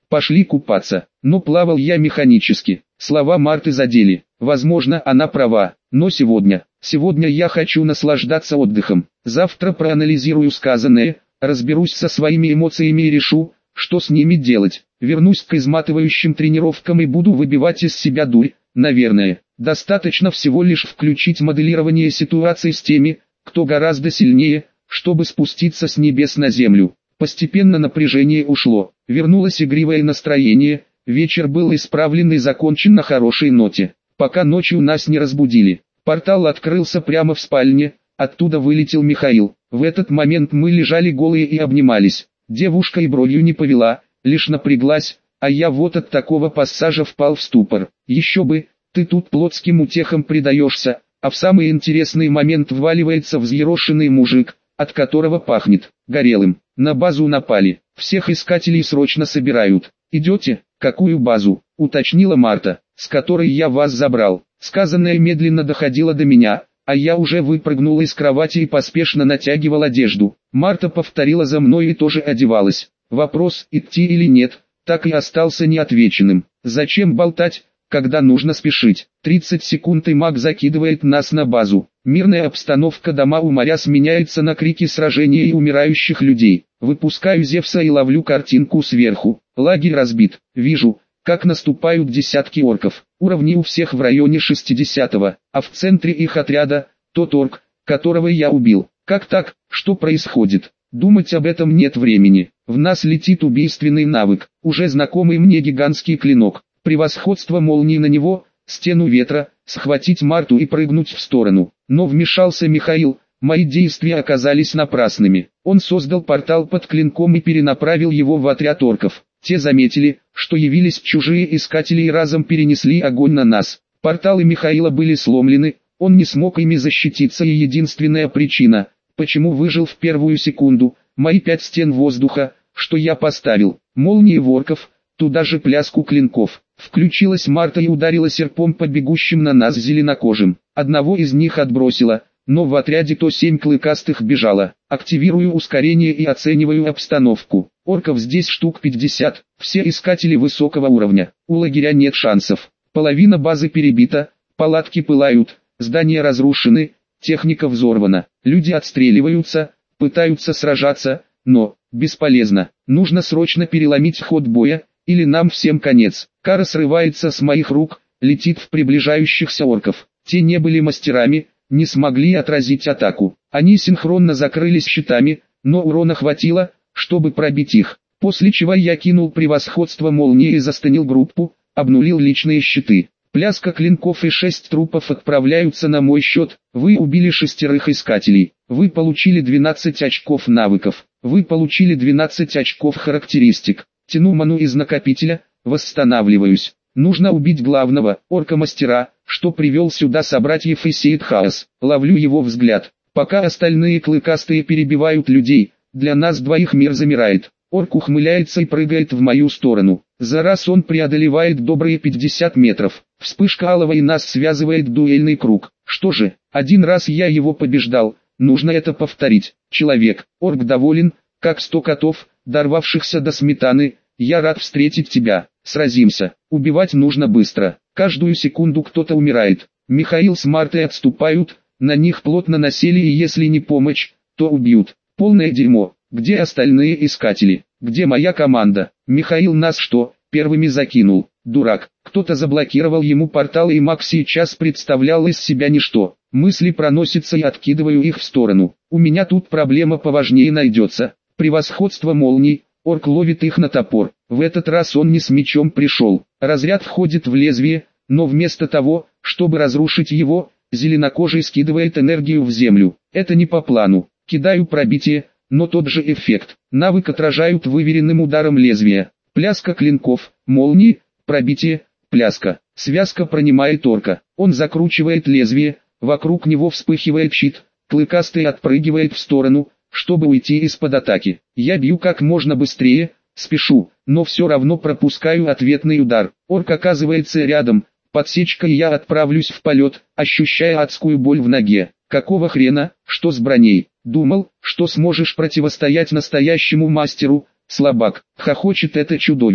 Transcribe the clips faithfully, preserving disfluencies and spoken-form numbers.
Пошли купаться. Но плавал я механически. Слова Марты задели. Возможно, она права. Но сегодня, сегодня я хочу наслаждаться отдыхом. Завтра проанализирую сказанное, разберусь со своими эмоциями и решу, что с ними делать. Вернусь к изматывающим тренировкам и буду выбивать из себя дурь. Наверное, достаточно всего лишь включить моделирование ситуации с теми, кто гораздо сильнее, чтобы спуститься с небес на землю. Постепенно напряжение ушло, вернулось игривое настроение, вечер был исправлен и закончен на хорошей ноте. Пока ночью нас не разбудили, портал открылся прямо в спальне, оттуда вылетел Михаил. В этот момент мы лежали голые и обнимались. Девушка и бровью не повела, лишь напряглась, а я вот от такого пассажа впал в ступор. Еще бы, ты тут плотским утехам предаешься, а в самый интересный момент вваливается взъерошенный мужик, от которого пахнет горелым. На базу напали, всех искателей срочно собирают. Идете? Какую базу? Уточнила Марта, с которой я вас забрал. Сказанное медленно доходило до меня, а я уже выпрыгнул из кровати и поспешно натягивал одежду. Марта повторила за мной и тоже одевалась. Вопрос, идти или нет, так и остался неотвеченным. Зачем болтать, когда нужно спешить? тридцать секунд и маг закидывает нас на базу. Мирная обстановка дома у моря сменяется на крики сражения и умирающих людей. Выпускаю Зевса и ловлю картинку сверху. Лагерь разбит. Вижу, как наступают десятки орков. Уровни у всех в районе шестидесятого, а в центре их отряда тот орк, которого я убил. Как так? Что происходит? Думать об этом нет времени. В нас летит убийственный навык, уже знакомый мне гигантский клинок. Превосходство молнии на него, стену ветра, схватить Марту и прыгнуть в сторону. Но вмешался Михаил, мои действия оказались напрасными. Он создал портал под клинком и перенаправил его в отряд орков. Те заметили, что явились чужие искатели и разом перенесли огонь на нас. Порталы Михаила были сломлены, он не смог ими защититься, и единственная причина, почему выжил в первую секунду, мои пять стен воздуха, что я поставил. Молнии ворков, туда же пляску клинков. Включилась Марта и ударила серпом по бегущим на нас зеленокожим. Одного из них отбросила, но в отряде то семь клыкастых бежало. Активирую ускорение и оцениваю обстановку. Орков здесь штук пятьдесят, все искатели высокого уровня. У лагеря нет шансов. Половина базы перебита, палатки пылают, здания разрушены, техника взорвана. Люди отстреливаются, пытаются сражаться, но бесполезно. Нужно срочно переломить ход боя, или нам всем конец. Кара срывается с моих рук, летит в приближающихся орков. Те не были мастерами, не смогли отразить атаку. Они синхронно закрылись щитами, но урона хватило, чтобы пробить их. После чего я кинул превосходство молнии и застанил группу, обнулил личные щиты. Пляска клинков и шесть трупов отправляются на мой счет. Вы убили шестерых искателей. Вы получили двенадцать очков навыков. Вы получили двенадцать очков характеристик. Тяну ману из накопителя, восстанавливаюсь. Нужно убить главного, орка-мастера, что привел сюда собратьев и сеет хаос. Ловлю его взгляд. Пока остальные клыкастые перебивают людей, для нас двоих мир замирает. Орк ухмыляется и прыгает в мою сторону. За раз он преодолевает добрые пятьдесят метров. Вспышка алого и нас связывает дуэльный круг. Что же, один раз я его побеждал, нужно это повторить. Человек, орк доволен, как сто котов, дорвавшихся до сметаны. Я рад встретить тебя. Сразимся. Убивать нужно быстро. Каждую секунду кто-то умирает. Михаил с Мартой отступают, на них плотно насели, и если не помочь, то убьют. Полное дерьмо. Где остальные искатели? Где моя команда? Михаил нас что, первыми закинул? Дурак. Кто-то заблокировал ему портал, и маг сейчас представлял из себя ничто. Мысли проносятся и откидываю их в сторону. У меня тут проблема поважнее найдется. Превосходство молний. Орк ловит их на топор. В этот раз он не с мечом пришел. Разряд входит в лезвие, но вместо того, чтобы разрушить его, зеленокожий скидывает энергию в землю. Это не по плану. Кидаю пробитие, но тот же эффект. Навык отражают выверенным ударом лезвия. Пляска клинков, молнии, пробитие, пляска. Связка пронимает орка. Он закручивает лезвие, вокруг него вспыхивает щит, клыкастый отпрыгивает в сторону, чтобы уйти из-под атаки. Я бью как можно быстрее, спешу, но все равно пропускаю ответный удар. Орк оказывается рядом, подсечка, и я отправлюсь в полет, ощущая адскую боль в ноге. Какого хрена, что с броней? Думал, что сможешь противостоять настоящему мастеру, слабак. Хохочет это чудовище.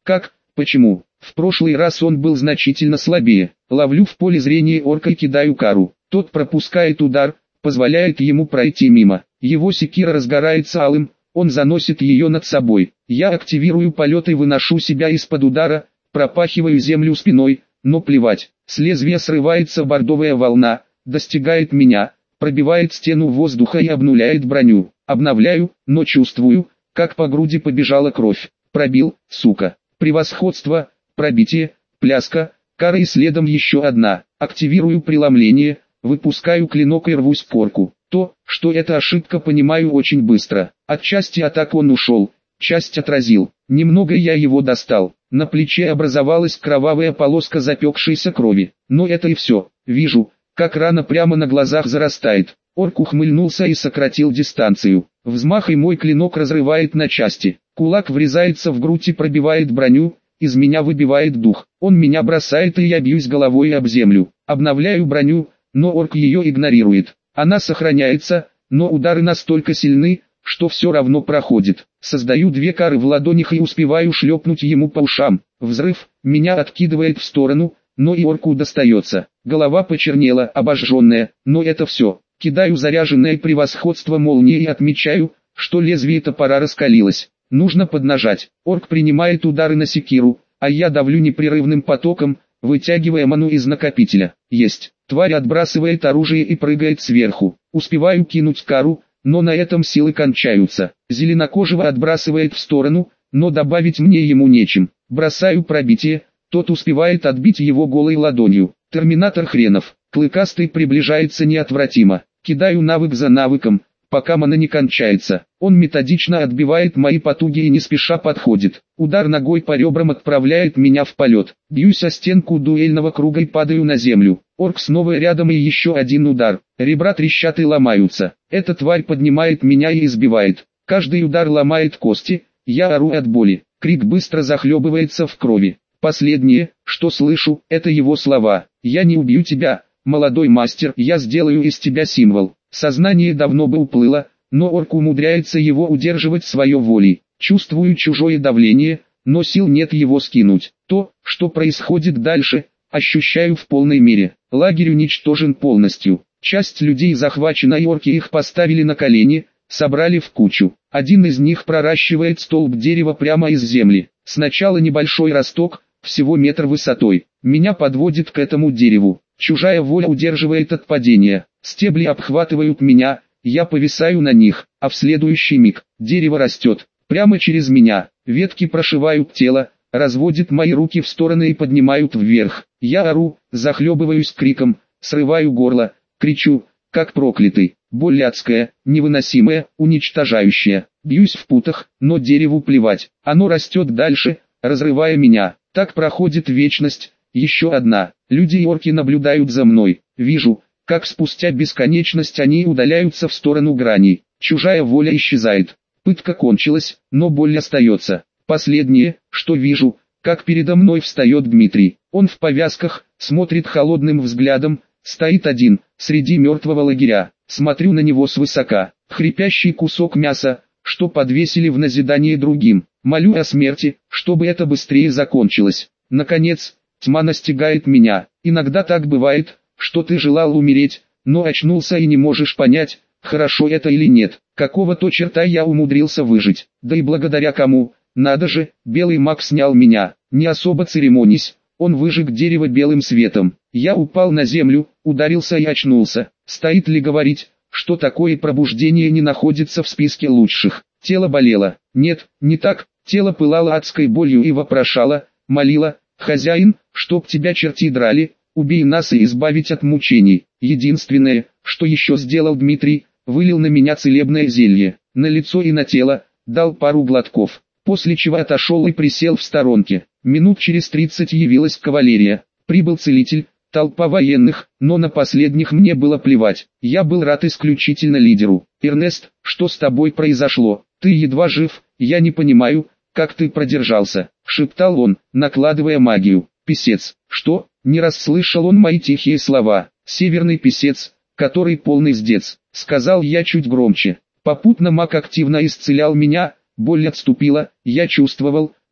Как? Почему? В прошлый раз он был значительно слабее. Ловлю в поле зрения орка и кидаю кару. Тот пропускает удар, позволяет ему пройти мимо. Его секира разгорается алым, он заносит ее над собой. Я активирую полет и выношу себя из-под удара, пропахиваю землю спиной, но плевать. С лезвия срывается бордовая волна, достигает меня, пробивает стену воздуха и обнуляет броню. Обновляю, но чувствую, как по груди побежала кровь. Пробил, сука. Превосходство, пробитие, пляска, кара и следом еще одна. Активирую преломление, выпускаю клинок и рвусь к орку. То, что это ошибка, понимаю очень быстро. От части атак он ушел, часть отразил. Немного я его достал. На плече образовалась кровавая полоска запекшейся крови. Но это и все. Вижу, как рана прямо на глазах зарастает. Орк ухмыльнулся и сократил дистанцию. Взмах и мой клинок разрывает на части. Кулак врезается в грудь и пробивает броню, из меня выбивает дух. Он меня бросает и я бьюсь головой об землю. Обновляю броню, но орк ее игнорирует. Она сохраняется, но удары настолько сильны, что все равно проходит. Создаю две кары в ладонях и успеваю шлепнуть ему по ушам. Взрыв, меня откидывает в сторону, но и орку достается. Голова почернела, обожженная, но это все. Кидаю заряженное превосходство молнии и отмечаю, что лезвие топора раскалилось. Нужно поднажать. Орк принимает удары на секиру, а я давлю непрерывным потоком, вытягивая ману из накопителя. Есть. Тварь отбрасывает оружие и прыгает сверху. Успеваю кинуть кару, но на этом силы кончаются. Зеленокожего отбрасывает в сторону, но добавить мне ему нечем. Бросаю пробитие, тот успевает отбить его голой ладонью. Терминатор хренов. Клыкастый приближается неотвратимо. Кидаю навык за навыком, пока мана не кончается. Он методично отбивает мои потуги и не спеша подходит. Удар ногой по ребрам отправляет меня в полет. Бьюсь о стенку дуэльного круга и падаю на землю. Орк снова рядом и еще один удар. Ребра трещат и ломаются. Эта тварь поднимает меня и избивает. Каждый удар ломает кости. Я ору от боли. Крик быстро захлебывается в крови. Последнее, что слышу, это его слова. «Я не убью тебя, молодой мастер, я сделаю из тебя символ». Сознание давно бы уплыло, но орк умудряется его удерживать своей волей. Чувствую чужое давление, но сил нет его скинуть. То, что происходит дальше, ощущаю в полной мере. Лагерь уничтожен полностью. Часть людей захвачена и орки их поставили на колени, собрали в кучу. Один из них проращивает столб дерева прямо из земли. Сначала небольшой росток, всего метр высотой. Меня подводит к этому дереву. Чужая воля удерживает от падения. Стебли обхватывают меня, я повисаю на них, а в следующий миг дерево растет. Прямо через меня. Ветки прошивают тело, разводят мои руки в стороны и поднимают вверх. Я ору, захлебываюсь криком, срываю горло, кричу, как проклятый. Боль адская, невыносимая, уничтожающая. Бьюсь в путах, но дереву плевать. Оно растет дальше, разрывая меня. Так проходит вечность. Еще одна. Люди и орки наблюдают за мной. Вижу, как спустя бесконечность они удаляются в сторону граней. Чужая воля исчезает. Пытка кончилась, но боль остается. Последнее, что вижу, как передо мной встает Дмитрий. Он в повязках, смотрит холодным взглядом, стоит один, среди мертвого лагеря. Смотрю на него свысока. Хрипящий кусок мяса, что подвесили в назидание другим. Молю о смерти, чтобы это быстрее закончилось. Наконец, тьма настигает меня. Иногда так бывает, что ты желал умереть, но очнулся и не можешь понять, хорошо это или нет. Какого-то черта я умудрился выжить. Да и благодаря кому? Надо же, белый маг снял меня. Не особо церемонясь, он выжег дерево белым светом. Я упал на землю, ударился и очнулся. Стоит ли говорить, что такое пробуждение не находится в списке лучших? Тело болело. Нет, не так. Тело пылало адской болью и вопрошало, молило: «Хозяин, чтоб тебя черти драли, убей нас и избавить от мучений». Единственное, что еще сделал Дмитрий, вылил на меня целебное зелье, на лицо и на тело, дал пару глотков, после чего отошел и присел в сторонке. Минут через тридцать явилась кавалерия, прибыл целитель, толпа военных, но на последних мне было плевать. Я был рад исключительно лидеру. «Эрнест, что с тобой произошло? Ты едва жив, я не понимаю, как ты продержался», — шептал он, накладывая магию. «Писец». «Что?» — не расслышал он мои тихие слова. «Северный писец, который полный сдец», — сказал я чуть громче. Попутно маг активно исцелял меня, боль отступила, я чувствовал,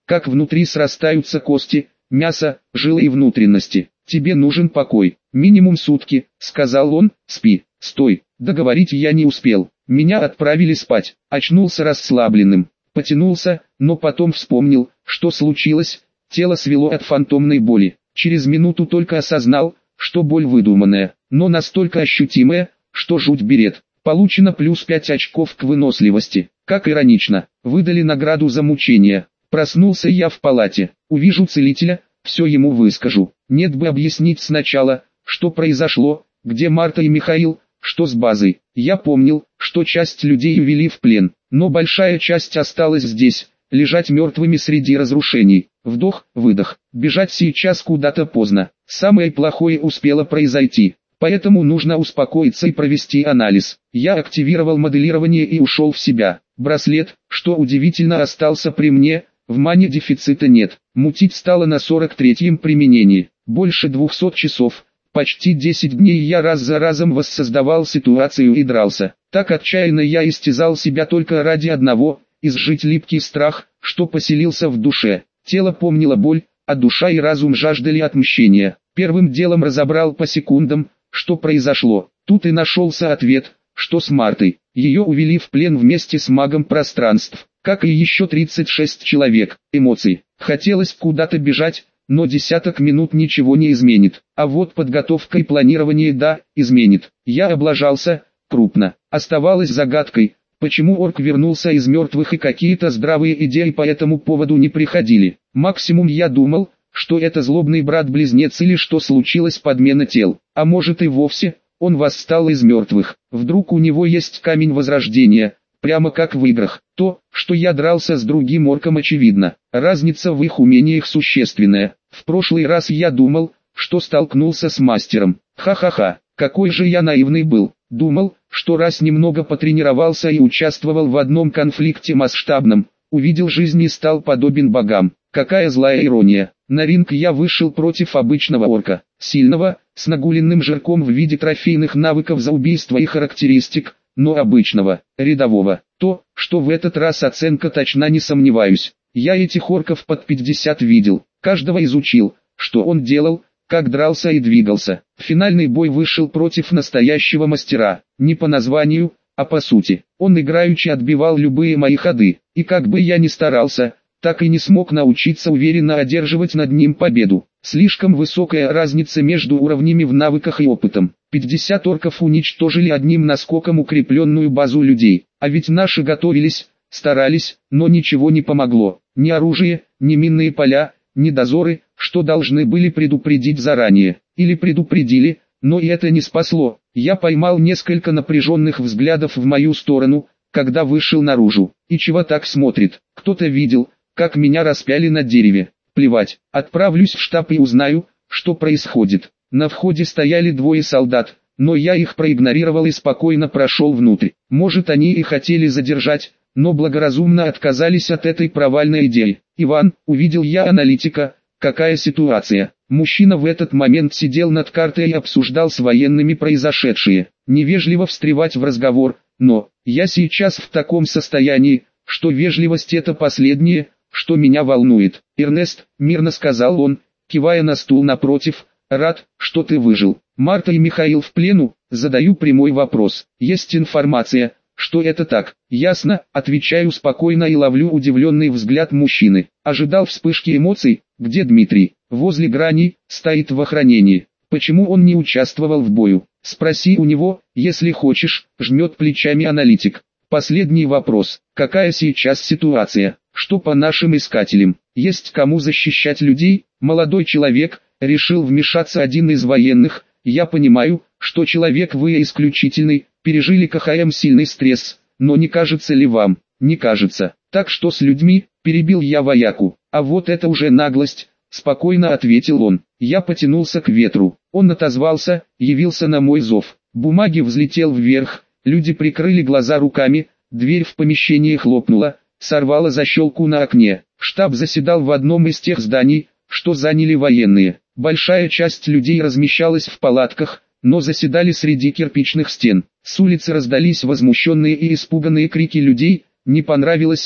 как внутри срастаются кости, мясо, жилы и внутренности. Тебе нужен покой, минимум сутки, сказал он. Спи. Стой, договорить я не успел. Меня отправили спать. Очнулся расслабленным, потянулся, но потом вспомнил, что случилось. Тело свело от фантомной боли. Через минуту только осознал, что боль выдуманная, но настолько ощутимая, что жуть берет. Получено плюс пять очков к выносливости. Как иронично, выдали награду за мучения. Проснулся я в палате, увижу целителя, все ему выскажу. Нет бы объяснить сначала, что произошло, где Марта и Михаил, что с базой. Я помнил, что часть людей увели в плен, но большая часть осталась здесь, лежать мертвыми среди разрушений. Вдох, выдох, бежать сейчас куда-то поздно. Самое плохое успело произойти. Поэтому нужно успокоиться и провести анализ. Я активировал моделирование и ушел в себя. Браслет, что удивительно, остался при мне, в мане дефицита нет. Мутить стало на сорок третьем применении. Больше двухсот часов, почти десять дней я раз за разом воссоздавал ситуацию и дрался. Так отчаянно я истязал себя только ради одного, изжить липкий страх, что поселился в душе. Тело помнило боль, а душа и разум жаждали отмщения. Первым делом разобрал по секундам, что произошло. Тут и нашелся ответ, что с Мартой. Ее увели в плен вместе с магом пространств, как и еще тридцать шесть человек. Эмоции. Хотелось куда-то бежать, но десяток минут ничего не изменит. А вот подготовка и планирование, да, изменит. Я облажался, крупно. Оставалось загадкой, почему орк вернулся из мертвых, и какие-то здравые идеи по этому поводу не приходили. Максимум я думал, что это злобный брат-близнец или что случилась подмена тел. А может и вовсе, он восстал из мертвых. Вдруг у него есть камень возрождения, прямо как в играх. То, что я дрался с другим орком, очевидно. Разница в их умениях существенная. В прошлый раз я думал, что столкнулся с мастером. Ха-ха-ха, какой же я наивный был. Думал, что раз немного потренировался и участвовал в одном конфликте масштабном, увидел жизнь и стал подобен богам. Какая злая ирония. На ринг я вышел против обычного орка, сильного, с нагуленным жирком в виде трофейных навыков за убийство и характеристик, но обычного, рядового. То, что в этот раз оценка точна, не сомневаюсь. Я этих орков под пятьдесят видел, каждого изучил, что он делал, как дрался и двигался. Финальный бой вышел против настоящего мастера, не по названию, а по сути. Он играючи отбивал любые мои ходы, и как бы я ни старался, так и не смог научиться уверенно одерживать над ним победу. Слишком высокая разница между уровнями в навыках и опытом. пятьдесят орков уничтожили одним наскоком укрепленную базу людей. А ведь наши готовились, старались, но ничего не помогло. Ни оружие, ни минные поля, ни дозоры, что должны были предупредить заранее. Или предупредили, но и это не спасло. Я поймал несколько напряженных взглядов в мою сторону, когда вышел наружу. И чего так смотрит? Кто-то видел, как меня распяли на дереве. Плевать, отправлюсь в штаб и узнаю, что происходит. На входе стояли двое солдат, но я их проигнорировал и спокойно прошел внутрь. Может, они и хотели задержать, но благоразумно отказались от этой провальной идеи. «Иван», увидел я аналитика, какая ситуация. Мужчина в этот момент сидел над картой и обсуждал с военными произошедшее. Невежливо встревать в разговор, но я сейчас в таком состоянии, что вежливость — это последнее, что меня волнует. «Эрнест», — мирно сказал он, кивая на стул напротив, — «рад, что ты выжил. Марта и Михаил в плену?» Задаю прямой вопрос. Есть информация, что это так? Ясно, отвечаю спокойно и ловлю удивленный взгляд мужчины. Ожидал вспышки эмоций. Где Дмитрий? Возле грани, стоит в охранении. Почему он не участвовал в бою? Спроси у него, если хочешь, жмет плечами аналитик. Последний вопрос. Какая сейчас ситуация? Что по нашим искателям? Есть кому защищать людей? Молодой человек, решил вмешаться один из военных. Я понимаю, что человек вы исключительный, пережили КХМ сильный стресс, но не кажется ли вам? Не кажется. Так что с людьми, перебил я вояку. А вот это уже наглость, спокойно ответил он. Я потянулся к ветру. Он отозвался, явился на мой зов. Бумаги взлетел вверх, люди прикрыли глаза руками, дверь в помещении хлопнула, сорвала защелку на окне. Штаб заседал в одном из тех зданий, что заняли военные. Большая часть людей размещалась в палатках, но заседали среди кирпичных стен. С улицы раздались возмущенные и испуганные крики людей, не понравилось им,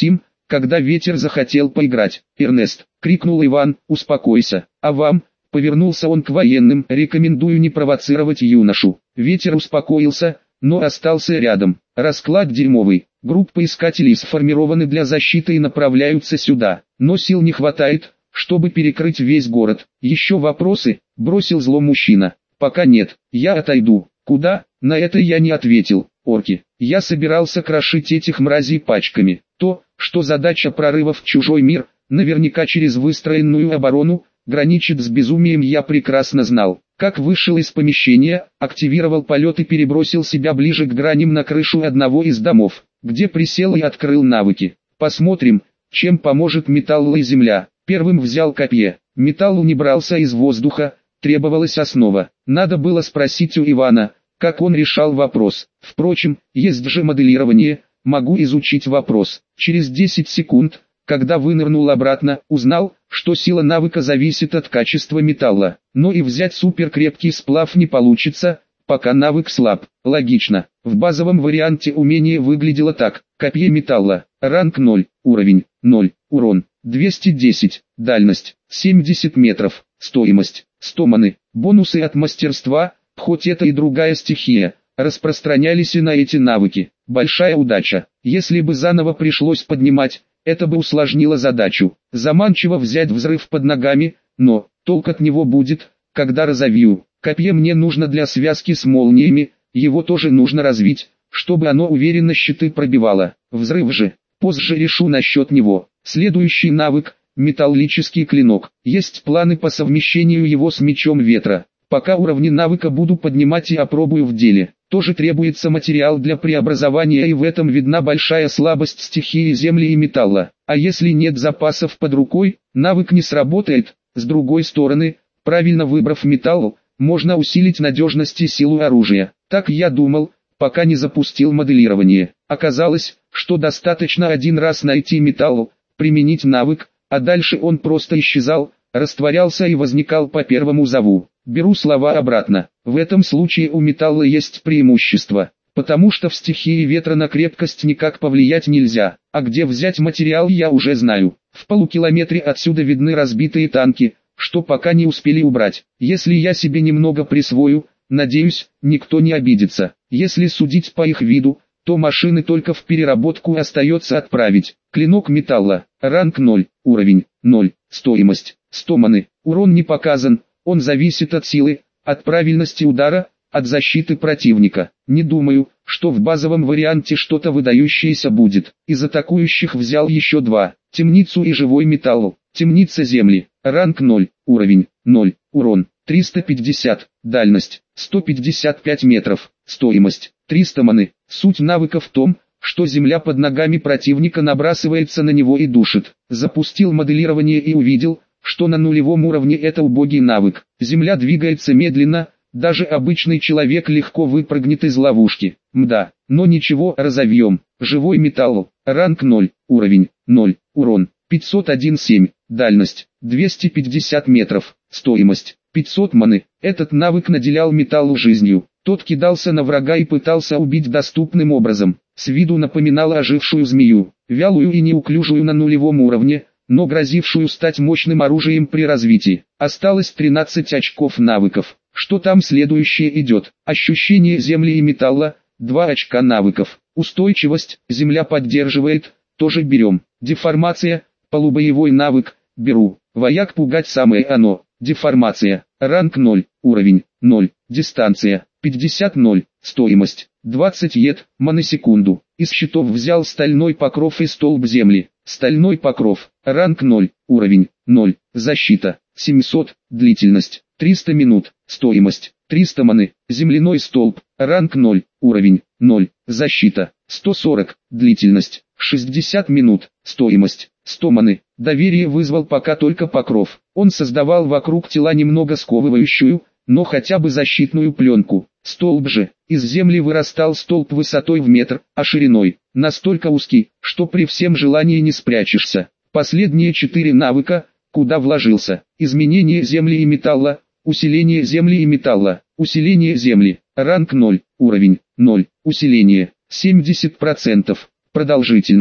когда ветер захотел поиграть. «Эрнест!» — крикнул Иван, «успокойся, а вам?» — повернулся он к военным, «рекомендую не провоцировать юношу». Ветер успокоился, но остался рядом. «Расклад дерьмовый. Группа искателей сформированы для защиты и направляются сюда, но сил не хватает, чтобы перекрыть весь город. Еще вопросы?» — бросил зло мужчина. «Пока нет, я отойду». «Куда?» — на это я не ответил. «Орки. Я собирался крошить этих мразей пачками. То, что задача прорыва в чужой мир, наверняка через выстроенную оборону, граничит с безумием, я прекрасно знал. Как вышел из помещения, активировал полет и перебросил себя ближе к граням на крышу одного из домов, где присел и открыл навыки. Посмотрим, чем поможет металл и земля. Первым взял копье. Металл не брался из воздуха, требовалась основа. Надо было спросить у Ивана, как он решал вопрос. Впрочем, есть же моделирование, могу изучить вопрос. Через десять секунд, когда вынырнул обратно, узнал, что сила навыка зависит от качества металла. Но и взять суперкрепкий сплав не получится, пока навык слаб. Логично. В базовом варианте умение выглядело так. Копье металла. Ранг ноль. Уровень ноль. Урон двести десять. Дальность семьдесят метров. Стоимость сто маны. Бонусы от мастерства, хоть это и другая стихия, распространялись и на эти навыки. Большая удача. Если бы заново пришлось поднимать, это бы усложнило задачу. Заманчиво взять взрыв под ногами, но толк от него будет, когда разовью. Копье мне нужно для связки с молниями, его тоже нужно развить, чтобы оно уверенно щиты пробивало. Взрыв же, позже решу насчет него. Следующий навык – металлический клинок. Есть планы по совмещению его с мечом ветра. Пока уровни навыка буду поднимать и опробую в деле. Тоже требуется материал для преобразования, и в этом видна большая слабость стихии земли и металла. А если нет запасов под рукой, навык не сработает. С другой стороны, правильно выбрав металл, можно усилить надежность и силу оружия. Так я думал, пока не запустил моделирование. Оказалось, что достаточно один раз найти металл, применить навык, а дальше он просто исчезал, растворялся и возникал по первому зову. Беру слова обратно. В этом случае у металла есть преимущество, потому что в стихии ветра на крепкость никак повлиять нельзя. А где взять материал, я уже знаю. В полукилометре отсюда видны разбитые танки, что пока не успели убрать. Если я себе немного присвою, надеюсь, никто не обидится. Если судить по их виду, то машины только в переработку остается отправить. Клинок металла. Ранг ноль. Уровень ноль. Стоимость сто маны. Урон не показан. Он зависит от силы, от правильности удара, от защиты противника. Не думаю, что в базовом варианте что-то выдающееся будет. Из атакующих взял еще два. Темницу и живой металл. Темница земли. Ранг ноль. Уровень ноль. Урон триста пятьдесят. Дальность сто пятьдесят пять метров. Стоимость триста маны. Суть навыка в том, что земля под ногами противника набрасывается на него и душит. Запустил моделирование и увидел, что на нулевом уровне это убогий навык. Земля двигается медленно, даже обычный человек легко выпрыгнет из ловушки. Мда, но ничего, разовьем. Живой металл. Ранг ноль. Уровень ноль. Урон пятьсот семь. Дальность двести пятьдесят метров. Стоимость пятьсот маны. Этот навык наделял металлу жизнью. Тот кидался на врага и пытался убить доступным образом. С виду напоминал ожившую змею, вялую и неуклюжую на нулевом уровне, но грозившую стать мощным оружием при развитии. Осталось тринадцать очков навыков. Что там следующее идет? Ощущение земли и металла, два очка навыков. Устойчивость, земля поддерживает, тоже берем. Деформация, полубоевой навык, беру. Вояк пугать самое оно. Деформация, ранг ноль, уровень ноль, дистанция пятьдесят ноль, стоимость двадцать ед, маны-секунду. Из щитов взял стальной покров и столб земли. Стальной покров, ранг ноль, уровень ноль, защита семьсот, длительность триста минут, стоимость триста маны. Земляной столб, ранг ноль, уровень ноль, защита сто сорок, длительность шестьдесят минут, стоимость сто маны. Доверие вызвал пока только покров. Он создавал вокруг тела немного сковывающую, но хотя бы защитную пленку. Столб же, из земли вырастал столб высотой в метр, а шириной настолько узкий, что при всем желании не спрячешься. Последние четыре навыка, куда вложился: изменение земли и металла, усиление земли и металла, усиление земли, ранг ноль, уровень ноль, усиление семьдесят процентов, продолжительность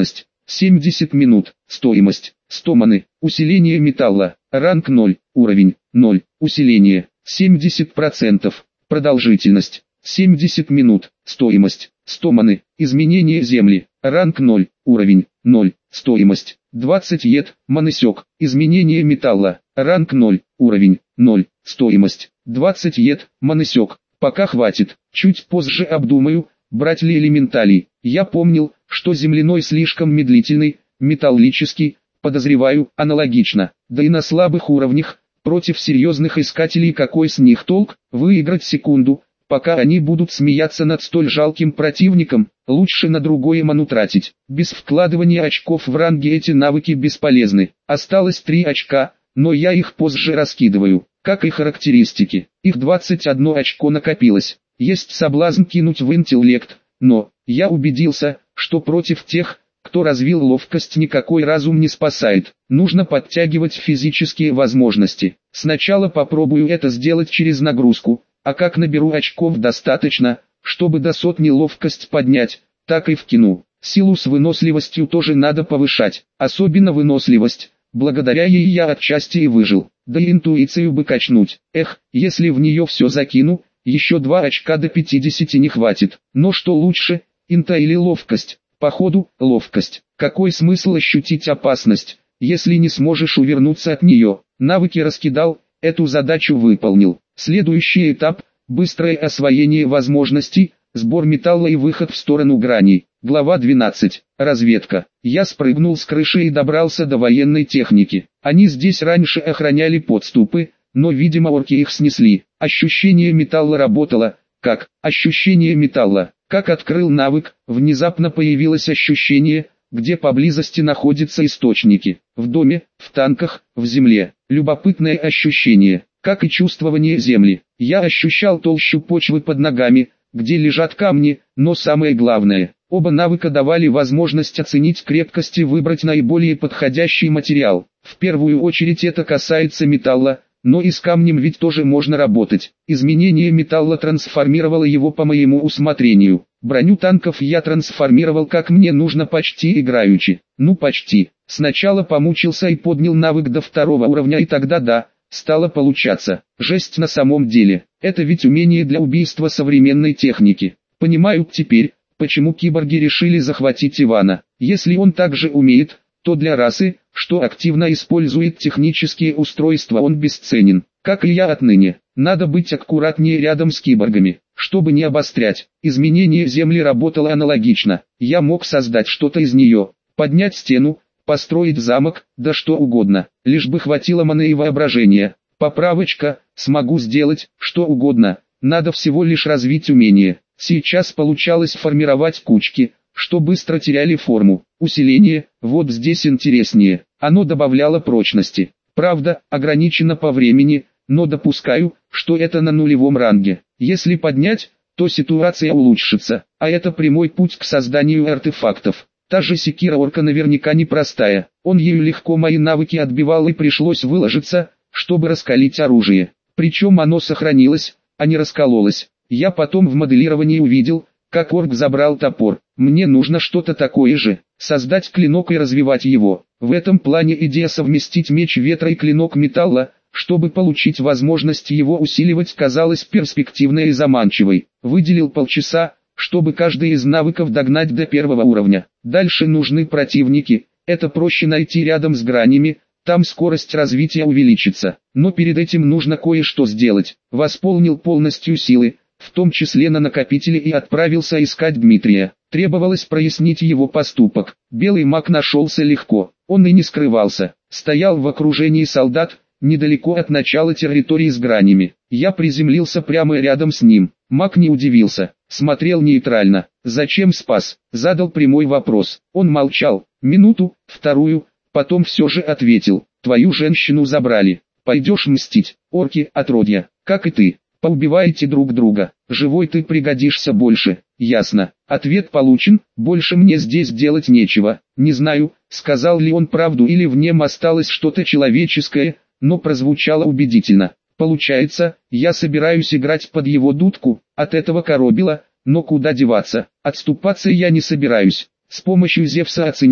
семьдесят минут. Стоимость сто маны. Усиление металла. Ранг ноль. Уровень ноль. Усиление семьдесят процентов. Продолжительность семьдесят минут. Стоимость сто маны. Изменение земли. Ранг ноль. Уровень ноль. Стоимость двадцать ед. Манысек. Изменение металла. Ранг ноль. Уровень ноль. Стоимость двадцать ед. Манысек. Пока хватит. Чуть позже обдумаю, брать ли элементалей. Я помнил, что земляной слишком медлительный, металлический, подозреваю, аналогично. Да и на слабых уровнях, против серьезных искателей какой с них толк, выиграть секунду, пока они будут смеяться над столь жалким противником, лучше на другое ману тратить. Без вкладывания очков в ранге эти навыки бесполезны. Осталось три очка, но я их позже раскидываю, как и характеристики. Их двадцать одно очко накопилось. Есть соблазн кинуть в интеллект, но я убедился, что против тех, кто развил ловкость, никакой разум не спасает. Нужно подтягивать физические возможности. Сначала попробую это сделать через нагрузку, а как наберу очков достаточно, чтобы до сотни ловкость поднять, так и вкину. Силу с выносливостью тоже надо повышать, особенно выносливость. Благодаря ей я отчасти и выжил. Да и интуицию бы качнуть. Эх, если в нее все закину, еще два очка до пятидесяти не хватит. Но что лучше, инта или ловкость? Походу, ловкость. Какой смысл ощутить опасность, если не сможешь увернуться от нее? Навыки раскидал, эту задачу выполнил. Следующий этап – быстрое освоение возможностей, сбор металла и выход в сторону граней. Глава двенадцать. Разведка. Я спрыгнул с крыши и добрался до военной техники. Они здесь раньше охраняли подступы, но, видимо, орки их снесли. Ощущение металла работало. Как? Ощущение металла. Как открыл навык, внезапно появилось ощущение, где поблизости находятся источники. В доме, в танках, в земле. Любопытное ощущение, как и чувствование земли. Я ощущал толщу почвы под ногами, где лежат камни, но самое главное, оба навыка давали возможность оценить крепкость и выбрать наиболее подходящий материал. В первую очередь это касается металла, но и с камнем ведь тоже можно работать. Изменение металла трансформировало его по моему усмотрению. Броню танков я трансформировал как мне нужно почти играючи. Ну почти. Сначала помучился и поднял навык до второго уровня, и тогда да, стало получаться. Жесть на самом деле. Это ведь умение для убийства современной техники. Понимаю теперь, почему киборги решили захватить Ивана. Если он также умеет, то для расы, что активно использует технические устройства, он бесценен. Как и я отныне. Надо быть аккуратнее рядом с киборгами, чтобы не обострять. Изменение земли работало аналогично. Я мог создать что-то из нее, поднять стену, построить замок, да что угодно, лишь бы хватило маны и воображения. Поправочка, смогу сделать что угодно, надо всего лишь развить умение. Сейчас получалось формировать кучки, что быстро теряли форму. Усиление, вот здесь интереснее, оно добавляло прочности. Правда, ограничено по времени, но допускаю, что это на нулевом ранге. Если поднять, то ситуация улучшится, а это прямой путь к созданию артефактов. Та же секира орка наверняка непростая, он ею легко мои навыки отбивал и пришлось выложиться, чтобы раскалить оружие. Причем оно сохранилось, а не раскололось. Я потом в моделировании увидел, как орк забрал топор. Мне нужно что-то такое же, создать клинок и развивать его. В этом плане идея совместить меч ветра и клинок металла, чтобы получить возможность его усиливать, казалась перспективной и заманчивой. Выделил полчаса, чтобы каждый из навыков догнать до первого уровня. Дальше нужны противники, это проще найти рядом с гранями, там скорость развития увеличится. Но перед этим нужно кое-что сделать. Восполнил полностью силы, в том числе на накопителе, и отправился искать Дмитрия. Требовалось прояснить его поступок. Белый маг нашелся легко, он и не скрывался. Стоял в окружении солдат, недалеко от начала территории с гранями. Я приземлился прямо рядом с ним. Маг не удивился, смотрел нейтрально. «Зачем спас?» — задал прямой вопрос. Он молчал, минуту, вторую, потом все же ответил. «Твою женщину забрали. Пойдешь мстить, орки, отродья, как и ты. Поубиваете друг друга. Живой ты пригодишься больше». «Ясно. Ответ получен, больше мне здесь делать нечего». Не знаю, сказал ли он правду или в нем осталось что-то человеческое, но прозвучало убедительно. Получается, я собираюсь играть под его дудку, от этого коробило, но куда деваться, отступаться я не собираюсь. С помощью Зевса оценил,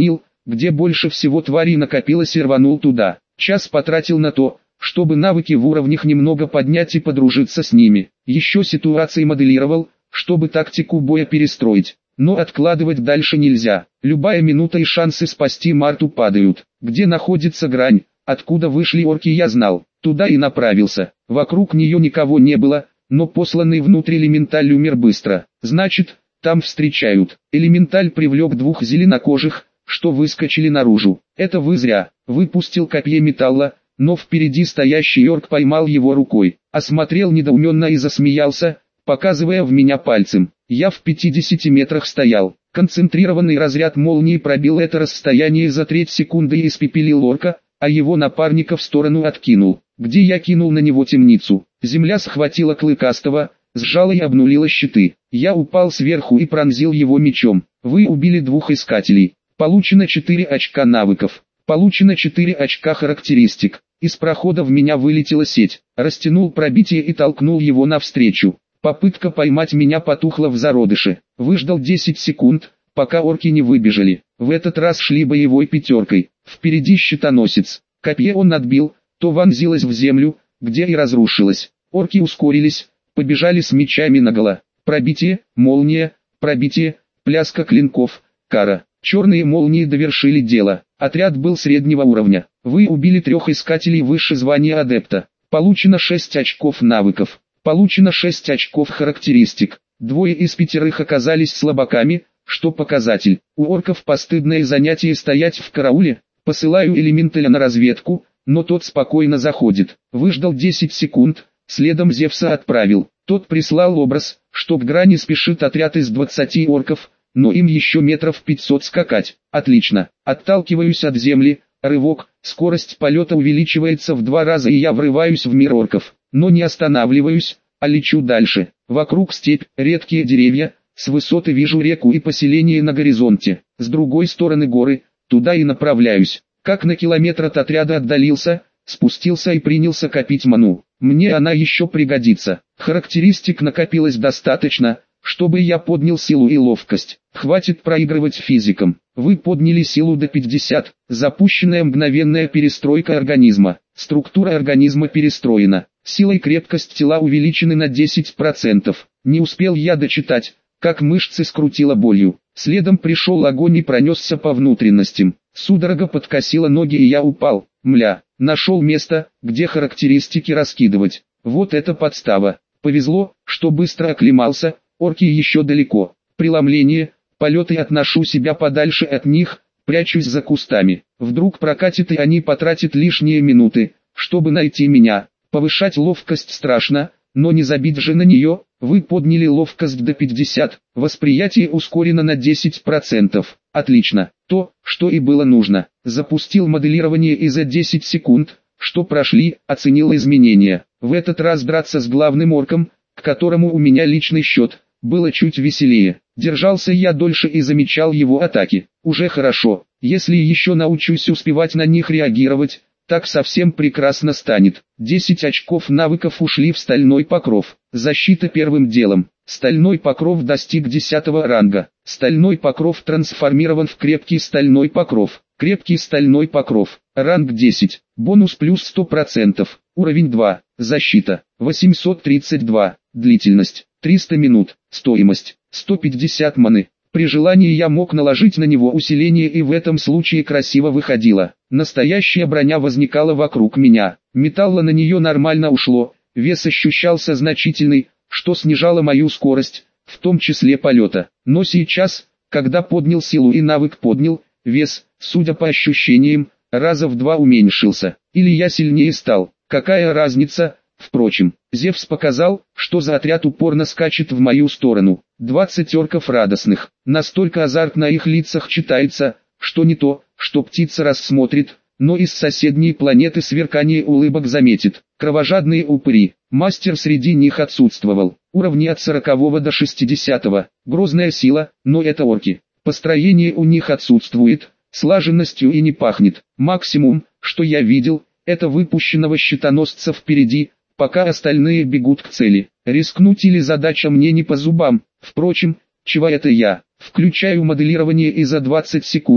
где больше всего тварей накопилось, и рванул туда. Час потратил на то, чтобы навыки в уровнях немного поднять и подружиться с ними. Еще ситуации моделировал, чтобы тактику боя перестроить. Но откладывать дальше нельзя. Любая минута и шансы спасти Марту падают. Где находится грань, откуда вышли орки, я знал. Туда и направился. Вокруг нее никого не было, но посланный внутрь элементаль умер быстро. Значит, там встречают. Элементаль привлек двух зеленокожих, что выскочили наружу. Это вы зря. Выпустил копье металла, но впереди стоящий орк поймал его рукой. Осмотрел недоуменно и засмеялся, показывая в меня пальцем. Я в пятидесяти метрах стоял. Концентрированный разряд молнии пробил это расстояние за треть секунды и испепелил орка, а его напарника в сторону откинул, где я кинул на него темницу. Земля схватила Клыкастого, сжала и обнулила щиты. Я упал сверху и пронзил его мечом. Вы убили двух искателей. Получено четыре очка навыков. Получено четыре очка характеристик. Из прохода в меня вылетела сеть. Растянул пробитие и толкнул его навстречу. Попытка поймать меня потухла в зародыше. Выждал десять секунд, пока орки не выбежали. В этот раз шли боевой пятеркой. Впереди щитоносец. Копье он отбил, то вонзилось в землю, где и разрушилось. Орки ускорились, побежали с мечами наголо. Пробитие, молния, пробитие, пляска клинков, кара. Черные молнии довершили дело. Отряд был среднего уровня. Вы убили трех искателей выше звания адепта. Получено шесть очков навыков. Получено шесть очков характеристик. Двое из пятерых оказались слабаками, что показатель. У орков постыдное занятие стоять в карауле. Посылаю элементаля на разведку, но тот спокойно заходит. Выждал десять секунд, следом Зевса отправил. Тот прислал образ, что к грани спешит отряд из двадцати орков, но им еще метров пятьсот скакать. Отлично. Отталкиваюсь от земли, рывок, скорость полета увеличивается в два раза и я врываюсь в мир орков. Но не останавливаюсь, а лечу дальше. Вокруг степь, редкие деревья, с высоты вижу реку и поселение на горизонте. С другой стороны горы, туда и направляюсь. Как на километр от отряда отдалился, спустился и принялся копить ману. Мне она еще пригодится. Характеристик накопилось достаточно, чтобы я поднял силу и ловкость. Хватит проигрывать физикам. Вы подняли силу до пятидесяти. Запущенная мгновенная перестройка организма. Структура организма перестроена. Сила и крепкость тела увеличены на десять процентов. Не успел я дочитать, как мышцы скрутило болью. Следом пришел огонь и пронесся по внутренностям. Судорога подкосила ноги и я упал. Мля, нашел место, где характеристики раскидывать. Вот это подстава. Повезло, что быстро оклемался, орки еще далеко. Преломление, полеты, отношу себя подальше от них, прячусь за кустами. Вдруг прокатит и они потратят лишние минуты, чтобы найти меня. Повышать ловкость страшно, но не забить же на нее. Вы подняли ловкость до пятидесяти, восприятие ускорено на десять процентов. Отлично, то, что и было нужно. Запустил моделирование и за десять секунд, что прошли, оценил изменения. В этот раз драться с главным орком, к которому у меня личный счет, было чуть веселее. Держался я дольше и замечал его атаки. Уже хорошо, если еще научусь успевать на них реагировать, так совсем прекрасно станет. десять очков навыков ушли в стальной покров. Защита первым делом. Стальной покров достиг десятого ранга. Стальной покров трансформирован в крепкий стальной покров. Крепкий стальной покров. Ранг десять. Бонус плюс сто процентов. Уровень два. Защита. восемьсот тридцать два. Длительность. триста минут. Стоимость. сто пятьдесят маны. При желании я мог наложить на него усиление и в этом случае красиво выходило. Настоящая броня возникала вокруг меня. Металла на нее нормально ушло. Вес ощущался значительный, что снижало мою скорость, в том числе полета. Но сейчас, когда поднял силу и навык поднял, вес, судя по ощущениям, раза в два уменьшился. Или я сильнее стал. Какая разница? Впрочем, Зевс показал, что за отряд упорно скачет в мою сторону. Двадцать орков радостных. Настолько азарт на их лицах читается, что не то, что птица рассмотрит, но из соседней планеты сверкание улыбок заметит. Кровожадные упыри. Мастер среди них отсутствовал. Уровни от сорокового до шестидесятого. Грозная сила, но это орки. Построение у них отсутствует, слаженностью и не пахнет. Максимум, что я видел, это выпущенного щитоносца впереди, пока остальные бегут к цели. Рискнуть или задача мне не по зубам. Впрочем, чего это я? Включаю моделирование и за двадцать секунд,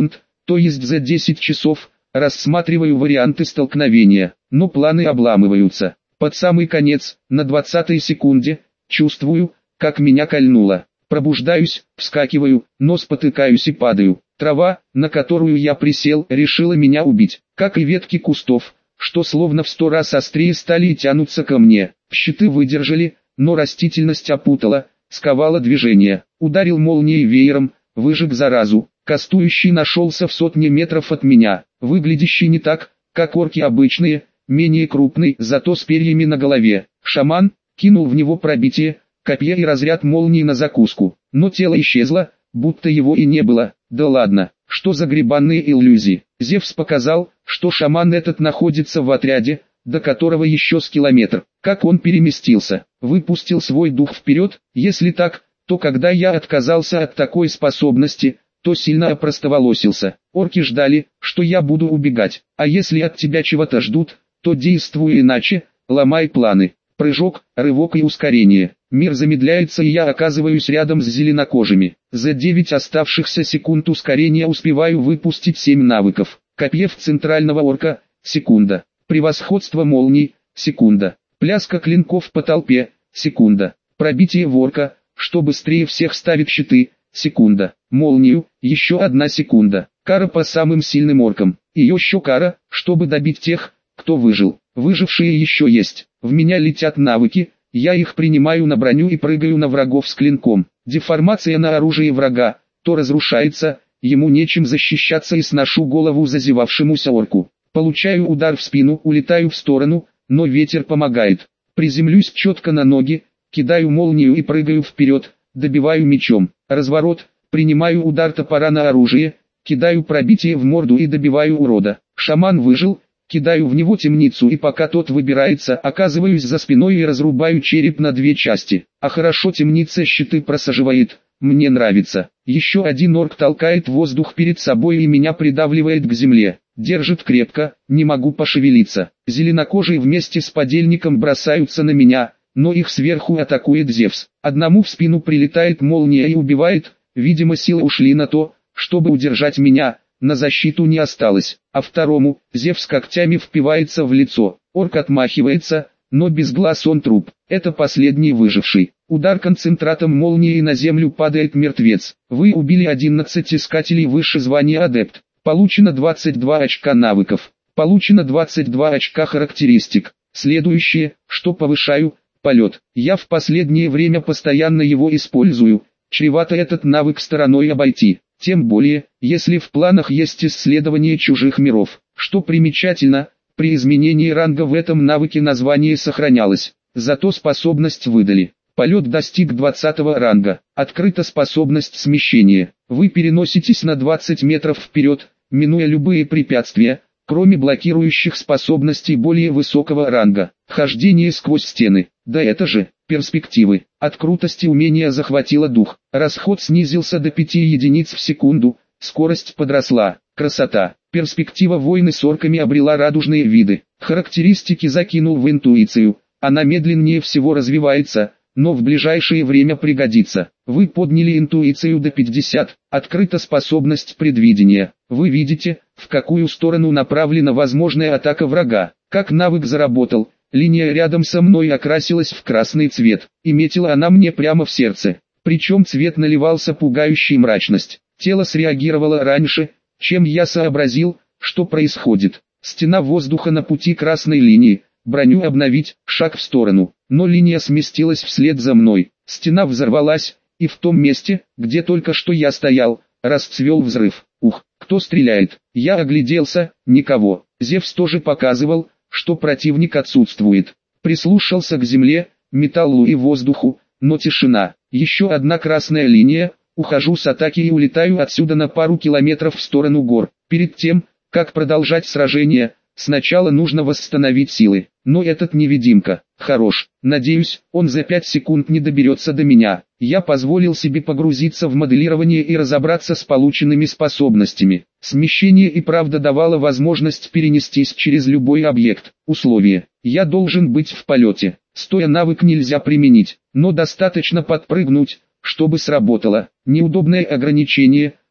то есть за десять часов, рассматриваю варианты столкновения, но планы обламываются. Под самый конец, на двадцатой секунде, чувствую, как меня кольнуло. Пробуждаюсь, вскакиваю, но спотыкаюсь и падаю. Трава, на которую я присел, решила меня убить, как и ветки кустов, что словно в сто раз острее стали и тянутся ко мне. Щиты выдержали, но растительность опутала, сковала движение. Ударил молнией веером, выжег заразу. Кастующий нашелся в сотне метров от меня, выглядящий не так, как орки обычные, менее крупный, зато с перьями на голове. Шаман кинул в него пробитие, копье и разряд молнии на закуску, но тело исчезло, будто его и не было. Да ладно, что за гребаные иллюзии. Зевс показал, что шаман этот находится в отряде, до которого еще с километр. Как он переместился, выпустил свой дух вперед. Если так, то когда я отказался от такой способности, то сильно опростоволосился. Орки ждали, что я буду убегать, а если от тебя чего-то ждут, то действуй иначе, ломай планы. Прыжок, рывок и ускорение. Мир замедляется и я оказываюсь рядом с зеленокожими. За девять оставшихся секунд ускорения успеваю выпустить семь навыков. Копье в центрального орка, секунда. Превосходство молний, секунда. Пляска клинков по толпе, секунда. Пробитие ворка, что быстрее всех ставит щиты, секунда. Молнию, еще одна секунда. Кара по самым сильным оркам. И еще кара, чтобы добить тех, кто выжил. Выжившие еще есть. В меня летят навыки, я их принимаю на броню и прыгаю на врагов с клинком. Деформация на оружие врага, то разрушается, ему нечем защищаться и сношу голову зазевавшемуся орку. Получаю удар в спину, улетаю в сторону, но ветер помогает. Приземлюсь четко на ноги, кидаю молнию и прыгаю вперед, добиваю мечом. Разворот, принимаю удар топора на оружие, кидаю пробитие в морду и добиваю урода. Шаман выжил, кидаю в него темницу и пока тот выбирается, оказываюсь за спиной и разрубаю череп на две части. А хорошо темница щиты просаживает, мне нравится. Еще один орк толкает воздух перед собой и меня придавливает к земле. Держит крепко, не могу пошевелиться. Зеленокожие вместе с подельником бросаются на меня, но их сверху атакует Зевс. Одному в спину прилетает молния и убивает, видимо силы ушли на то, чтобы удержать меня, на защиту не осталось. А второму, Зевс когтями впивается в лицо. Орк отмахивается, но без глаз он труп. Это последний выживший. Удар концентратом молнии на землю падает мертвец. Вы убили одиннадцать искателей выше звания адепт. Получено двадцать два очка навыков. Получено двадцать два очка характеристик. Следующее, что повышаю, полет. Я в последнее время постоянно его использую. Чревато этот навык стороной обойти. Тем более, если в планах есть исследование чужих миров. Что примечательно, при изменении ранга в этом навыке название сохранялось. Зато способность выдали. Полет достиг двадцатого ранга. Открыта способность смещения. Вы переноситесь на двадцать метров вперед, минуя любые препятствия, кроме блокирующих способностей более высокого ранга. Хождение сквозь стены. Да это же, перспективы. От крутости умения захватило дух. Расход снизился до пяти единиц в секунду, скорость подросла. Красота. Перспектива войны с орками обрела радужные виды. Характеристики закинул в интуицию. Она медленнее всего развивается, но в ближайшее время пригодится. Вы подняли интуицию до пятидесяти, открыта способность предвидения. Вы видите, в какую сторону направлена возможная атака врага. Как навык заработал, линия рядом со мной окрасилась в красный цвет, и метила она мне прямо в сердце. Причем цвет наливался пугающей мрачность. Тело среагировало раньше, чем я сообразил, что происходит. Стена воздуха на пути красной линии. Броню обновить, шаг в сторону, но линия сместилась вслед за мной. Стена взорвалась, и в том месте, где только что я стоял, расцвел взрыв. Ух, кто стреляет? Я огляделся, никого. Зевс тоже показывал, что противник отсутствует. Прислушался к земле, металлу и воздуху, но тишина. Еще одна красная линия, ухожу с атаки и улетаю отсюда на пару километров в сторону гор. Перед тем, как продолжать сражение, сначала нужно восстановить силы. Но этот невидимка, хорош. Надеюсь, он за пять секунд не доберется до меня. Я позволил себе погрузиться в моделирование и разобраться с полученными способностями. Смещение и правда давало возможность перенестись через любой объект. Условие. Я должен быть в полете. Стоя навык нельзя применить, но достаточно подпрыгнуть, чтобы сработало. Неудобное ограничение,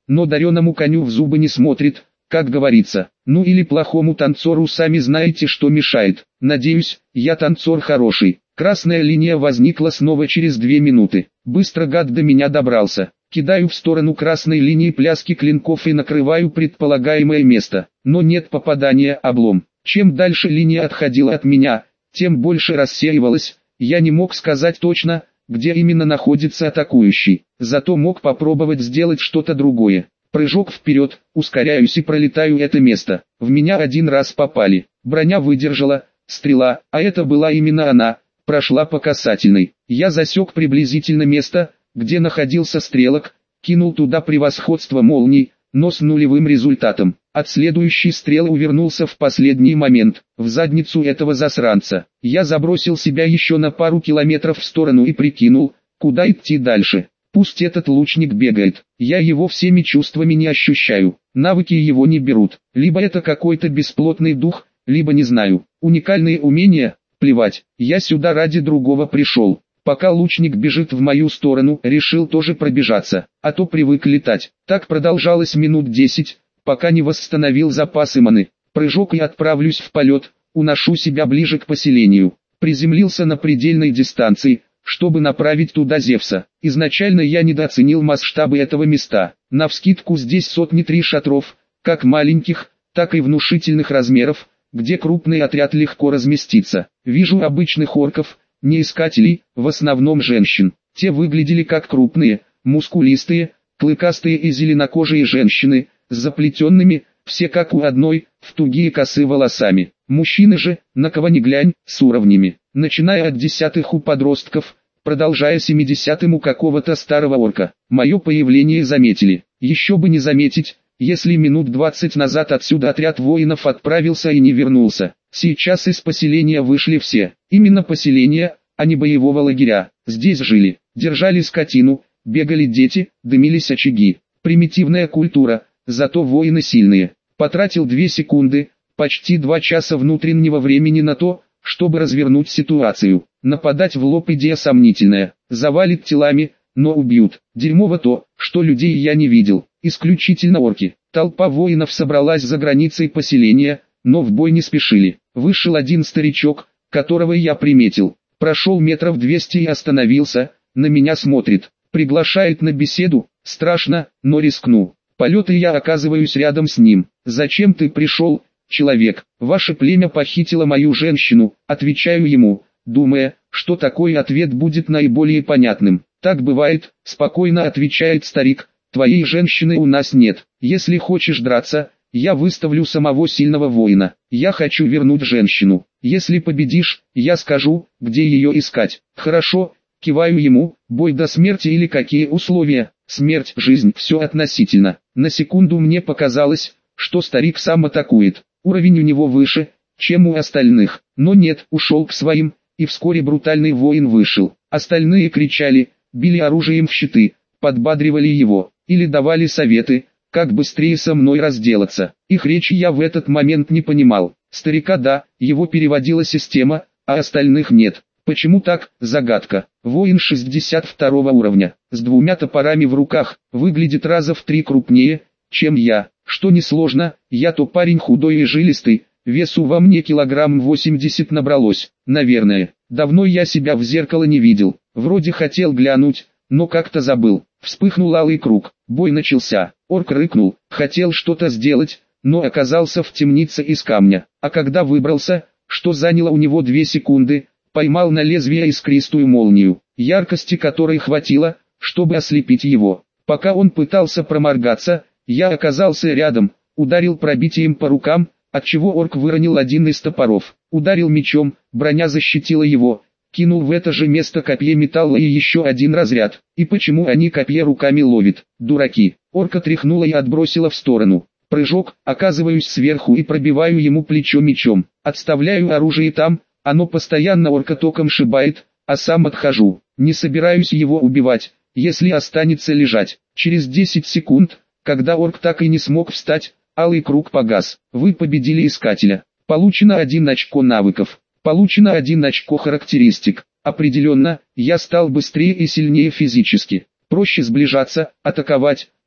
но дареному коню в зубы не смотрит, как говорится. Ну или плохому танцору сами знаете, что мешает. Надеюсь, я танцор хороший. Красная линия возникла снова через две минуты. Быстро гад до меня добрался. Кидаю в сторону красной линии пляски клинков и накрываю предполагаемое место. Но нет попадания, облом. Чем дальше линия отходила от меня, тем больше рассеивалась. Я не мог сказать точно, где именно находится атакующий. Зато мог попробовать сделать что-то другое. Прыжок вперед, ускоряюсь и пролетаю это место. В меня один раз попали. Броня выдержала, стрела, а это была именно она, прошла по касательной. Я засек приблизительно место, где находился стрелок, кинул туда превосходство молний, но с нулевым результатом. От следующей стрелы увернулся в последний момент, в задницу этого засранца. Я забросил себя еще на пару километров в сторону и прикинул, куда идти дальше. Пусть этот лучник бегает, я его всеми чувствами не ощущаю, навыки его не берут. Либо это какой-то бесплотный дух, либо не знаю. Уникальные умения, плевать, я сюда ради другого пришел. Пока лучник бежит в мою сторону, решил тоже пробежаться, а то привык летать. Так продолжалось минут десять, пока не восстановил запасы маны. Прыжок и отправлюсь в полет, уношу себя ближе к поселению. Приземлился на предельной дистанции, чтобы направить туда Зевса. Изначально я недооценил масштабы этого места. Навскидку здесь сотни три шатров, как маленьких, так и внушительных размеров, где крупный отряд легко разместится. Вижу обычных орков, не искателей, в основном женщин. Те выглядели как крупные, мускулистые, клыкастые и зеленокожие женщины, с заплетенными, все как у одной, в тугие косы волосами. Мужчины же, на кого ни глянь, с уровнями, начиная от десятых у подростков, продолжая семидесятым у какого-то старого орка. Мое появление заметили. Еще бы не заметить, если минут двадцать назад отсюда отряд воинов отправился и не вернулся. Сейчас из поселения вышли все. Именно поселения, а не боевого лагеря. Здесь жили, держали скотину, бегали дети, дымились очаги. Примитивная культура, зато воины сильные. Потратил две секунды, почти два часа внутреннего времени на то, чтобы развернуть ситуацию. Нападать в лоб идея сомнительная. Завалит телами, но убьют. Дерьмово то, что людей я не видел. Исключительно орки. Толпа воинов собралась за границей поселения, но в бой не спешили. Вышел один старичок, которого я приметил. Прошел метров двести и остановился, на меня смотрит. Приглашает на беседу, страшно, но рискну. Полет и я оказываюсь рядом с ним. «Зачем ты пришел, человек? Ваше племя похитило мою женщину», отвечаю ему, думая, что такой ответ будет наиболее понятным. «Так бывает», спокойно отвечает старик, «твоей женщины у нас нет. Если хочешь драться, я выставлю самого сильного воина. Я хочу вернуть женщину. Если победишь, я скажу, где ее искать». «Хорошо», киваю ему, «бой до смерти или какие условия?» «Смерть, жизнь, все относительно». На секунду мне показалось, что старик сам атакует. Уровень у него выше, чем у остальных. Но нет, ушел к своим, и вскоре брутальный воин вышел. Остальные кричали, били оружием в щиты, подбадривали его, или давали советы, как быстрее со мной разделаться. Их речи я в этот момент не понимал. Старика да, его переводила система, а остальных нет. Почему так, загадка. Воин шестьдесят второго уровня, с двумя топорами в руках, выглядит раза в три крупнее, чем я. Что несложно, я-то парень худой и жилистый, весу во мне килограмм восемьдесят набралось, наверное. Давно я себя в зеркало не видел, вроде хотел глянуть, но как-то забыл. Вспыхнул алый круг, бой начался, орк рыкнул, хотел что-то сделать, но оказался в темнице из камня. А когда выбрался, что заняло у него две секунды, поймал на лезвие искристую молнию, яркости которой хватило, чтобы ослепить его. Пока он пытался проморгаться, я оказался рядом, ударил пробитием по рукам, отчего орк выронил один из топоров. Ударил мечом, броня защитила его, кинул в это же место копье металла и еще один разряд. И почему они копье руками ловят? Дураки. Орка тряхнула и отбросила в сторону. Прыжок, оказываюсь сверху и пробиваю ему плечо мечом. Отставляю оружие там, оно постоянно орка током шибает, а сам отхожу. Не собираюсь его убивать, если останется лежать. Через десять секунд, когда орк так и не смог встать, алый круг погас. Вы победили искателя. Получено один очко навыков. Получено один очко характеристик. Определенно, я стал быстрее и сильнее физически. Проще сближаться, атаковать,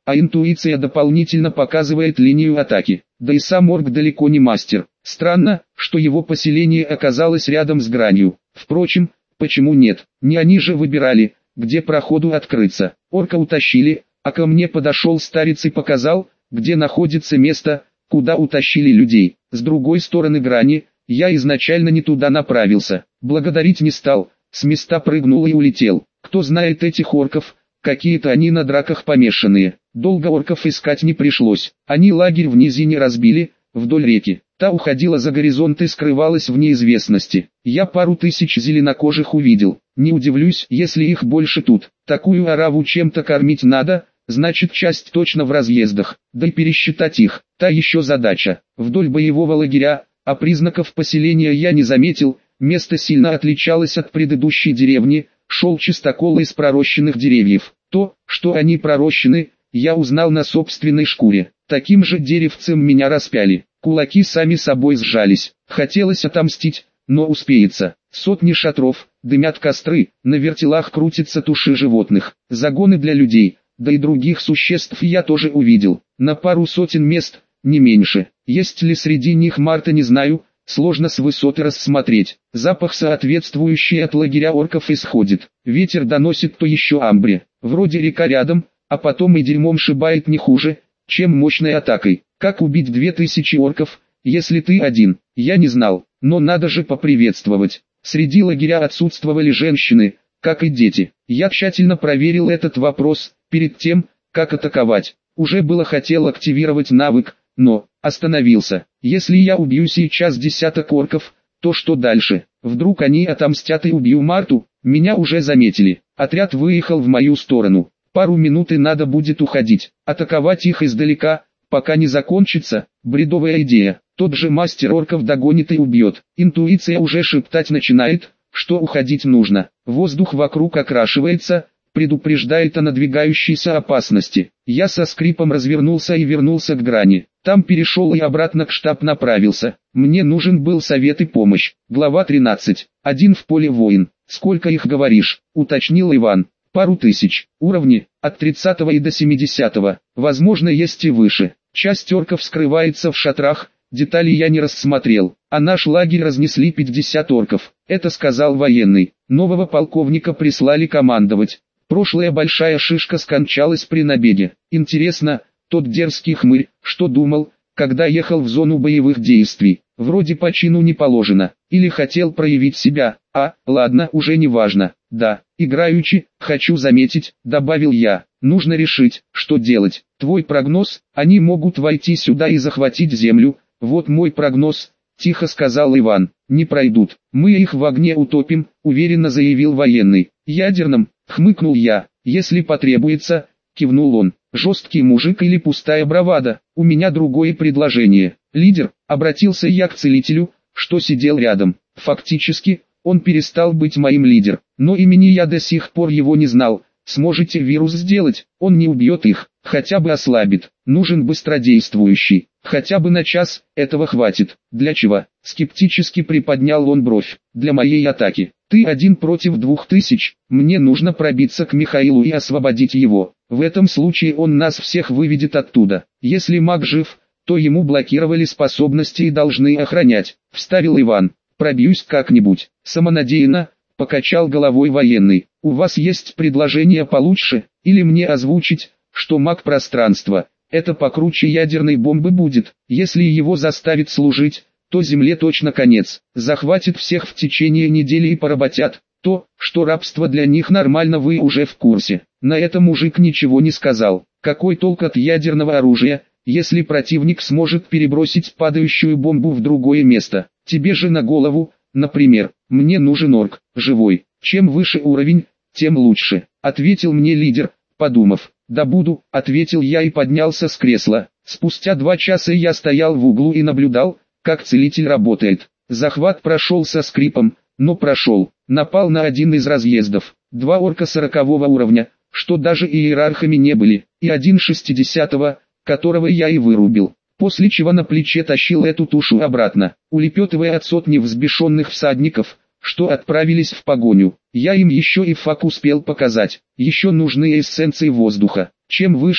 а интуиция дополнительно показывает линию атаки. Да и сам орк далеко не мастер. Странно, что его поселение оказалось рядом с гранью. Впрочем, почему нет? Не они же выбирали, где проходу открыться. Орка утащили, а ко мне подошел старец и показал, где находится место, куда утащили людей. С другой стороны грани, я изначально не туда направился. Благодарить не стал, с места прыгнул и улетел. Кто знает этих орков, какие-то они на драках помешанные. Долго орков искать не пришлось. Они лагерь в низине разбили, вдоль реки. Та уходила за горизонт и скрывалась в неизвестности. Я пару тысяч зеленокожих увидел. Не удивлюсь, если их больше тут. Такую ораву чем-то кормить надо, значит часть точно в разъездах. Да и пересчитать их, та еще задача. Вдоль боевого лагеря, а признаков поселения я не заметил. Место сильно отличалось от предыдущей деревни, шел чистокол из пророщенных деревьев. То, что они пророщены, я узнал на собственной шкуре. Таким же деревцем меня распяли. Кулаки сами собой сжались. Хотелось отомстить, но успеется. Сотни шатров, дымят костры, на вертелах крутятся туши животных. Загоны для людей, да и других существ я тоже увидел. На пару сотен мест, не меньше. Есть ли среди них Марта, не знаю. Сложно с высоты рассмотреть. Запах соответствующий от лагеря орков исходит. Ветер доносит то еще амбре. Вроде река рядом, а потом и дерьмом шибает не хуже, чем мощной атакой. Как убить две тысячи орков, если ты один? Я не знал, но надо же поприветствовать. Среди лагеря отсутствовали женщины, как и дети. Я тщательно проверил этот вопрос, перед тем, как атаковать. Уже было хотел активировать навык, но остановился. Если я убью сейчас десяток орков, то что дальше? Вдруг они отомстят и убью Марту? Меня уже заметили. Отряд выехал в мою сторону. Пару минут и надо будет уходить. Атаковать их издалека, пока не закончится. Бредовая идея. Тот же мастер орков догонит и убьет. Интуиция уже шептать начинает, что уходить нужно. Воздух вокруг окрашивается, предупреждает о надвигающейся опасности. Я со скрипом развернулся и вернулся к грани. Там перешел и обратно к штаб направился. Мне нужен был совет и помощь. Глава тринадцать. Один в поле воин. Сколько их говоришь? Уточнил Иван. Пару тысяч. Уровни, от тридцатого и до семидесятого. Возможно, есть и выше. Часть орков скрывается в шатрах, детали я не рассмотрел. А наш лагерь разнесли пятьдесят орков. Это сказал военный. Нового полковника прислали командовать. Прошлая большая шишка скончалась при набеге. Интересно, тот дерзкий хмырь, что думал, когда ехал в зону боевых действий. Вроде по чину не положено. Или хотел проявить себя. А, ладно, уже не важно. Да, играючи, хочу заметить, добавил я. Нужно решить, что делать. Твой прогноз, они могут войти сюда и захватить землю. Вот мой прогноз, тихо сказал Иван. Не пройдут. Мы их в огне утопим, уверенно заявил военный. Ядерным, хмыкнул я. Если потребуется, кивнул он. Жесткий мужик или пустая бравада? У меня другое предложение. Лидер, обратился я к целителю, что сидел рядом. Фактически, он перестал быть моим лидером, но имени я до сих пор его не знал. Сможете вирус сделать? Он не убьет их, хотя бы ослабит. Нужен быстродействующий, хотя бы на час, этого хватит. Для чего? Скептически приподнял он бровь. Для моей атаки. Ты один против двух тысяч, мне нужно пробиться к Михаилу и освободить его. В этом случае он нас всех выведет оттуда. Если маг жив, то ему блокировали способности и должны охранять. Вставил Иван. Пробьюсь как-нибудь. Самонадеянно, покачал головой военный. У вас есть предложение получше, или мне озвучить, что маг пространства, это покруче ядерной бомбы будет. Если его заставить служить, то земле точно конец. Захватит всех в течение недели и поработят. То, что рабство для них нормально, вы уже в курсе. На это мужик ничего не сказал. Какой толк от ядерного оружия, если противник сможет перебросить падающую бомбу в другое место? Тебе же на голову, например. Мне нужен орк, живой. Чем выше уровень, тем лучше, ответил мне лидер, подумав. Да буду, ответил я и поднялся с кресла. Спустя два часа я стоял в углу и наблюдал, как целитель работает. Захват прошел со скрипом, но прошел. Напал на один из разъездов. Два орка сорокового уровня, что даже иерархами не были, и один шестидесятого, которого я и вырубил. После чего на плече тащил эту тушу обратно, улепетывая от сотни взбешенных всадников, что отправились в погоню. Я им еще и фак успел показать. Еще нужны эссенции воздуха. Чем выше,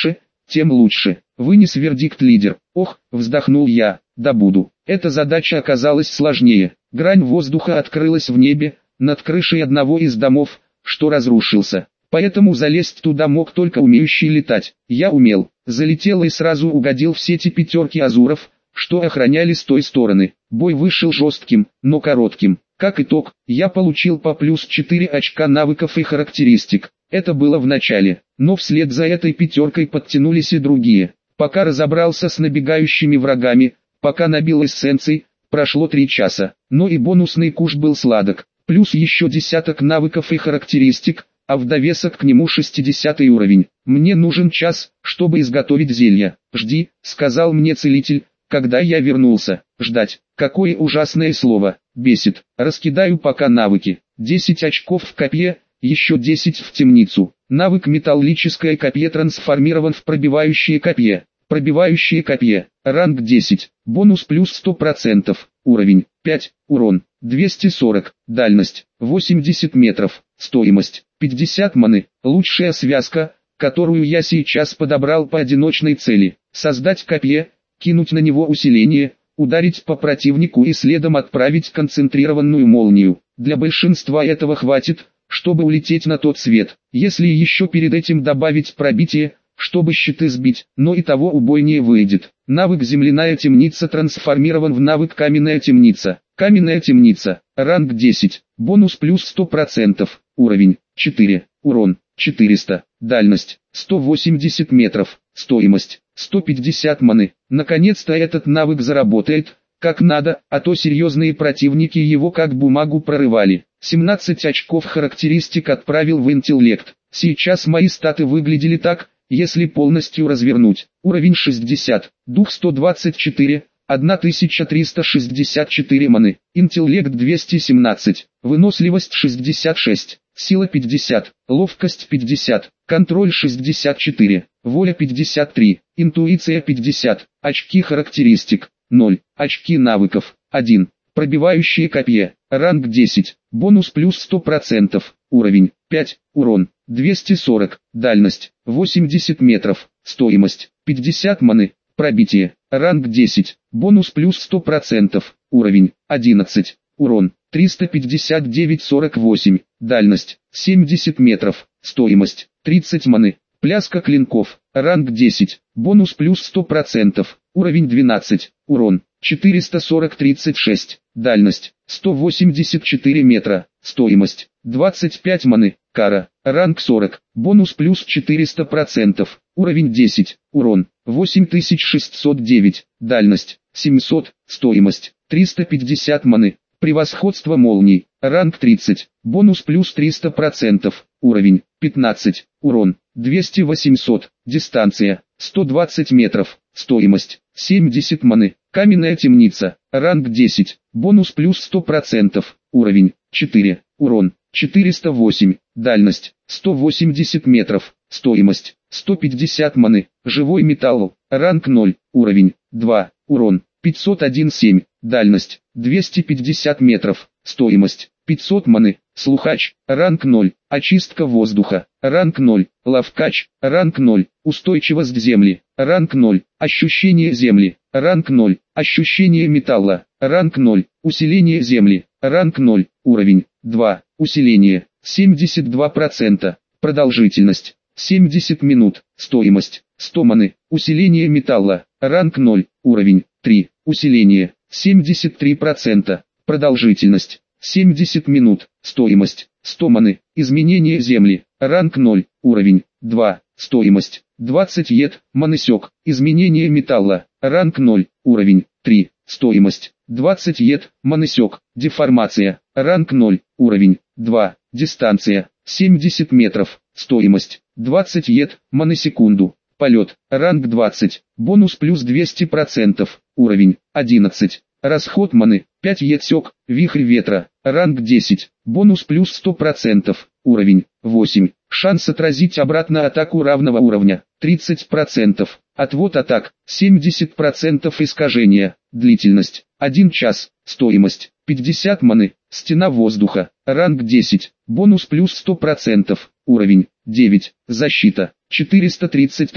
тем лучше. Вынес вердикт лидер. Ох, вздохнул я, да буду. Эта задача оказалась сложнее. Грань воздуха открылась в небе, над крышей одного из домов, что разрушился. Поэтому залезть туда мог только умеющий летать. Я умел. Залетел и сразу угодил в сети пятерки азуров, что охраняли с той стороны. Бой вышел жестким, но коротким. Как итог, я получил по плюс четыре очка навыков и характеристик. Это было в начале, но вслед за этой пятеркой подтянулись и другие. Пока разобрался с набегающими врагами, пока набил эссенций, прошло три часа. Но и бонусный куш был сладок. Плюс еще десяток навыков и характеристик, а в довесок к нему шестидесятый уровень. Мне нужен час, чтобы изготовить зелье. «Жди», — сказал мне целитель, когда я вернулся. Ждать. Какое ужасное слово. Бесит. Раскидаю пока навыки. десять очков в копье, еще десять в темницу. Навык металлическое копье трансформирован в пробивающее копье. Пробивающее копье. Ранг десять. Бонус плюс сто процентов. Уровень пять. Урон двести сорок. Дальность восемьдесят метров. Стоимость пятьдесят маны. Лучшая связка, которую я сейчас подобрал по одиночной цели. Создать копье, кинуть на него усиление, ударить по противнику и следом отправить концентрированную молнию. Для большинства этого хватит, чтобы улететь на тот свет. Если еще перед этим добавить пробитие, чтобы щиты сбить, но и того убойнее выйдет. Навык земляная темница трансформирован в навык каменная темница. Каменная темница. Ранг десять. Бонус плюс сто процентов. Уровень четыре. Урон четыреста. Дальность сто восемьдесят метров. Стоимость сто пятьдесят маны. Наконец-то этот навык заработает, как надо, а то серьезные противники его как бумагу прорывали. семнадцать очков характеристик отправил в интеллект. Сейчас мои статы выглядели так, если полностью развернуть. Уровень шестьдесят, дух сто двадцать четыре, тысяча триста шестьдесят четыре маны. Интеллект двести семнадцать, выносливость шестьдесят шесть, сила пятьдесят, ловкость пятьдесят, контроль шестьдесят четыре, воля пятьдесят три, интуиция пятьдесят, очки характеристик ноль, очки навыков один. Пробивающее копье, ранг десять, бонус плюс сто процентов, уровень пять, урон двести сорок, дальность восемьдесят метров, стоимость пятьдесят маны, пробитие, ранг десять, бонус плюс сто процентов, уровень одиннадцать, урон триста пятьдесят девять сорок восемь, дальность семьдесят метров, стоимость тридцать маны, пляска клинков, ранг десять, бонус плюс сто процентов, уровень двенадцать, урон четыреста сорок тридцать шесть, дальность сто восемьдесят четыре метра, стоимость двадцать пять маны, кара, ранг сорок, бонус плюс четыреста процентов, уровень десять, урон восемь тысяч шестьсот девять, дальность семьсот, стоимость триста пятьдесят маны, превосходство молний, ранг тридцать, бонус плюс триста процентов, уровень пятнадцать, урон двести восемьсот, дистанция сто двадцать метров, стоимость семьдесят маны, каменная темница, ранг десять, бонус плюс сто процентов, уровень четыре, урон четыреста восемь, дальность сто восемьдесят метров, стоимость сто пятьдесят маны, живой металл, ранг ноль, уровень два, урон пятьсот семь, дальность двести пятьдесят метров, стоимость пятьсот маны, слухач, ранг ноль, очистка воздуха, ранг ноль, ловкач, ранг ноль, устойчивость земли, ранг ноль, ощущение земли, ранг ноль, ощущение металла, ранг ноль, усиление земли, ранг ноль, уровень два, усиление семьдесят два процента, продолжительность семьдесят минут, стоимость сто маны, усиление металла, ранг ноль, уровень три, усиление семьдесят три процента, продолжительность семьдесят минут, стоимость сто маны, изменение земли, ранг ноль, уровень два, стоимость двадцать ед, манысек, изменение металла, ранг ноль, уровень три, стоимость двадцать ед, манысек, деформация, ранг ноль, уровень два, дистанция семьдесят метров, стоимость двадцать ед, манасекунду, полет, ранг двадцать, бонус плюс двести процентов, уровень одиннадцать, расход маны пять ед сек, вихрь ветра, ранг десять, бонус плюс сто процентов, уровень восемь, шанс отразить обратно атаку равного уровня тридцать процентов, отвод атак семьдесят процентов, искажения, длительность один час, стоимость пятьдесят маны, стена воздуха, ранг десять, бонус плюс сто процентов, уровень девять, защита четыреста тридцать три,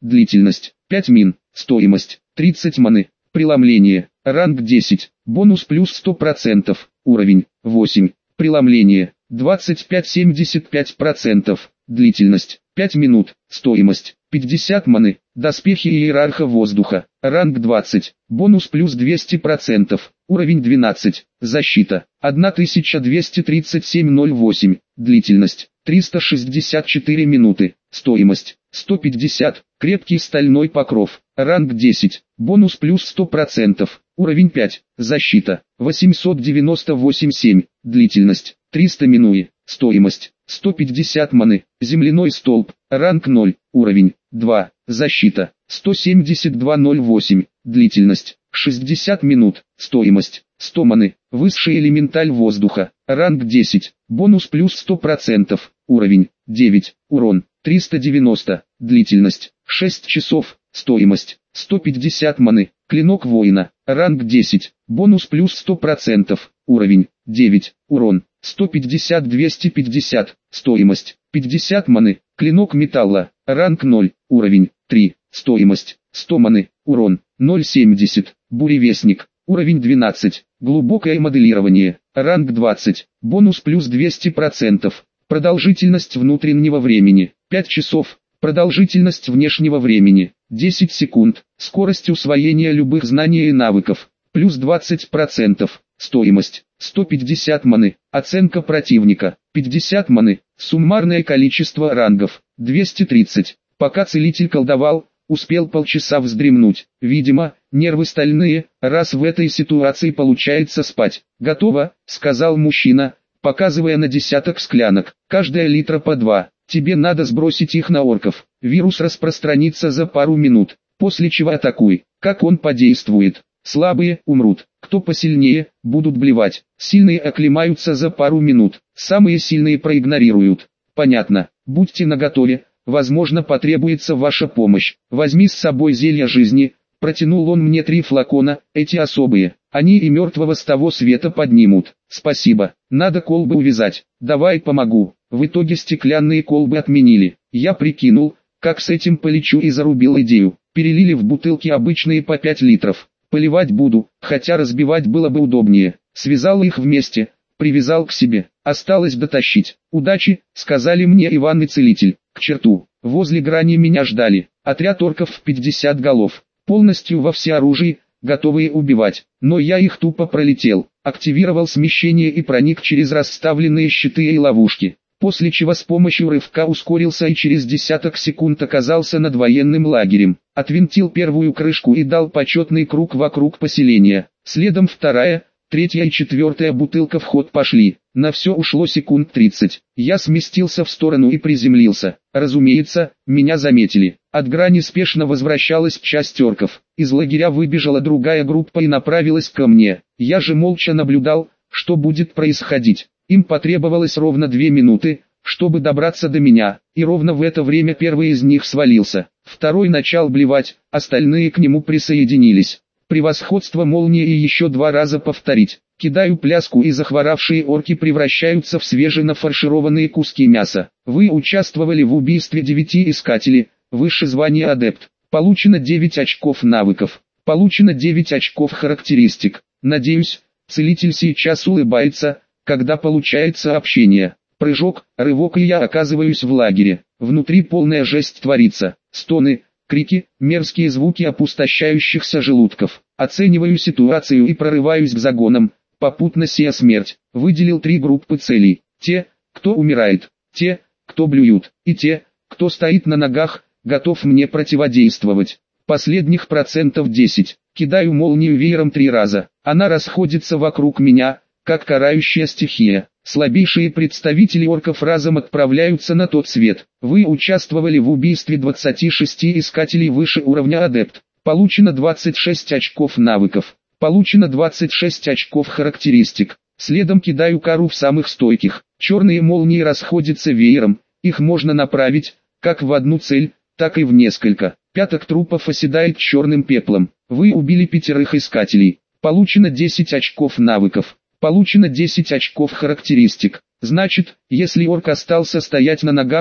длительность пять мин, стоимость тридцать маны, преломление, ранг десять, бонус плюс сто процентов, уровень восемь, преломление двадцать пять семьдесят пять процентов, длительность пять минут, стоимость пятьдесят маны, доспехи иерарха воздуха, ранг двадцать, бонус плюс двести процентов, уровень двенадцать, защита тысяча двести тридцать семь ноль восемь, длительность триста шестьдесят четыре минуты, стоимость сто пятьдесят, крепкий стальной покров, ранг десять, бонус плюс сто процентов, уровень пять, защита восемьсот девяносто восемь семь, длительность триста минуи, стоимость сто пятьдесят маны, земляной столб, ранг ноль, уровень два, защита сто семьдесят два ноль восемь, длительность шестьдесят минут, стоимость сто маны, высший элементаль воздуха, ранг десять, бонус плюс сто процентов, уровень девять, урон триста девяносто, длительность шесть часов, стоимость сто пятьдесят маны, клинок воина, ранг десять, бонус плюс сто процентов, уровень девять, урон сто пятьдесят двести пятьдесят, стоимость пятьдесят маны, клинок металла, ранг ноль, уровень три, стоимость сто маны, урон ноль семьдесят, буревестник, уровень двенадцать, глубокое моделирование, ранг двадцать, бонус плюс двести процентов, продолжительность внутреннего времени пять часов, продолжительность внешнего времени десять секунд, скорость усвоения любых знаний и навыков плюс двадцать процентов, стоимость сто пятьдесят маны, оценка противника пятьдесят маны, суммарное количество рангов двести тридцать. Пока целитель колдовал, успел полчаса вздремнуть. Видимо, нервы стальные, раз в этой ситуации получается спать. «Готово», — сказал мужчина, показывая на десяток склянок, каждая литра по два. Тебе надо сбросить их на орков. Вирус распространится за пару минут, после чего атакуй. Как он подействует? Слабые умрут, кто посильнее, будут блевать. Сильные оклемаются за пару минут, самые сильные проигнорируют. Понятно, будьте наготове, возможно потребуется ваша помощь. Возьми с собой зелья жизни. Протянул он мне три флакона, эти особые, они и мертвого с того света поднимут. Спасибо, надо колбы увязать, давай помогу. В итоге стеклянные колбы отменили. Я прикинул, как с этим полечу и зарубил идею. Перелили в бутылки обычные по пять литров. Поливать буду, хотя разбивать было бы удобнее. Связал их вместе, привязал к себе. Осталось дотащить. Удачи, сказали мне Иван и целитель. К черту, возле грани меня ждали. Отряд орков в пятьдесят голов. Полностью во всеоружии, готовые убивать. Но я их тупо пролетел. Активировал смещение и проник через расставленные щиты и ловушки. После чего с помощью рывка ускорился и через десяток секунд оказался над военным лагерем. Отвинтил первую крышку и дал почетный круг вокруг поселения. Следом вторая, третья и четвертая бутылка в ход пошли. На все ушло секунд тридцать. Я сместился в сторону и приземлился. Разумеется, меня заметили. От грани спешно возвращалась часть орков. Из лагеря выбежала другая группа и направилась ко мне. Я же молча наблюдал, что будет происходить. Им потребовалось ровно две минуты, чтобы добраться до меня, и ровно в это время первый из них свалился. Второй начал блевать, остальные к нему присоединились. Превосходство молнии и еще два раза повторить. Кидаю пляску и захворавшие орки превращаются в свеженафаршированные куски мяса. Вы участвовали в убийстве девяти искателей, выше звания адепт. Получено девять очков навыков. Получено девять очков характеристик. Надеюсь, целитель сейчас улыбается, когда получает сообщение. Прыжок, рывок, и я оказываюсь в лагере. Внутри полная жесть творится. Стоны, крики, мерзкие звуки опустошающихся желудков. Оцениваю ситуацию и прорываюсь к загонам, попутно сея смерть. Выделил три группы целей. Те, кто умирает, те, кто блюют, и те, кто стоит на ногах, готов мне противодействовать. Последних процентов десять. Кидаю молнию веером три раза. Она расходится вокруг меня, как карающая стихия. Слабейшие представители орков разом отправляются на тот свет. Вы участвовали в убийстве двадцати шести искателей выше уровня адепт. Получено двадцать шесть очков навыков. Получено двадцать шесть очков характеристик. Следом кидаю кару в самых стойких. Черные молнии расходятся веером. Их можно направить, как в одну цель, так и в несколько. Пяток трупов оседает черным пеплом. Вы убили пятерых искателей. Получено десять очков навыков. Получено десять очков характеристик. Значит, если орк остался стоять на ногах,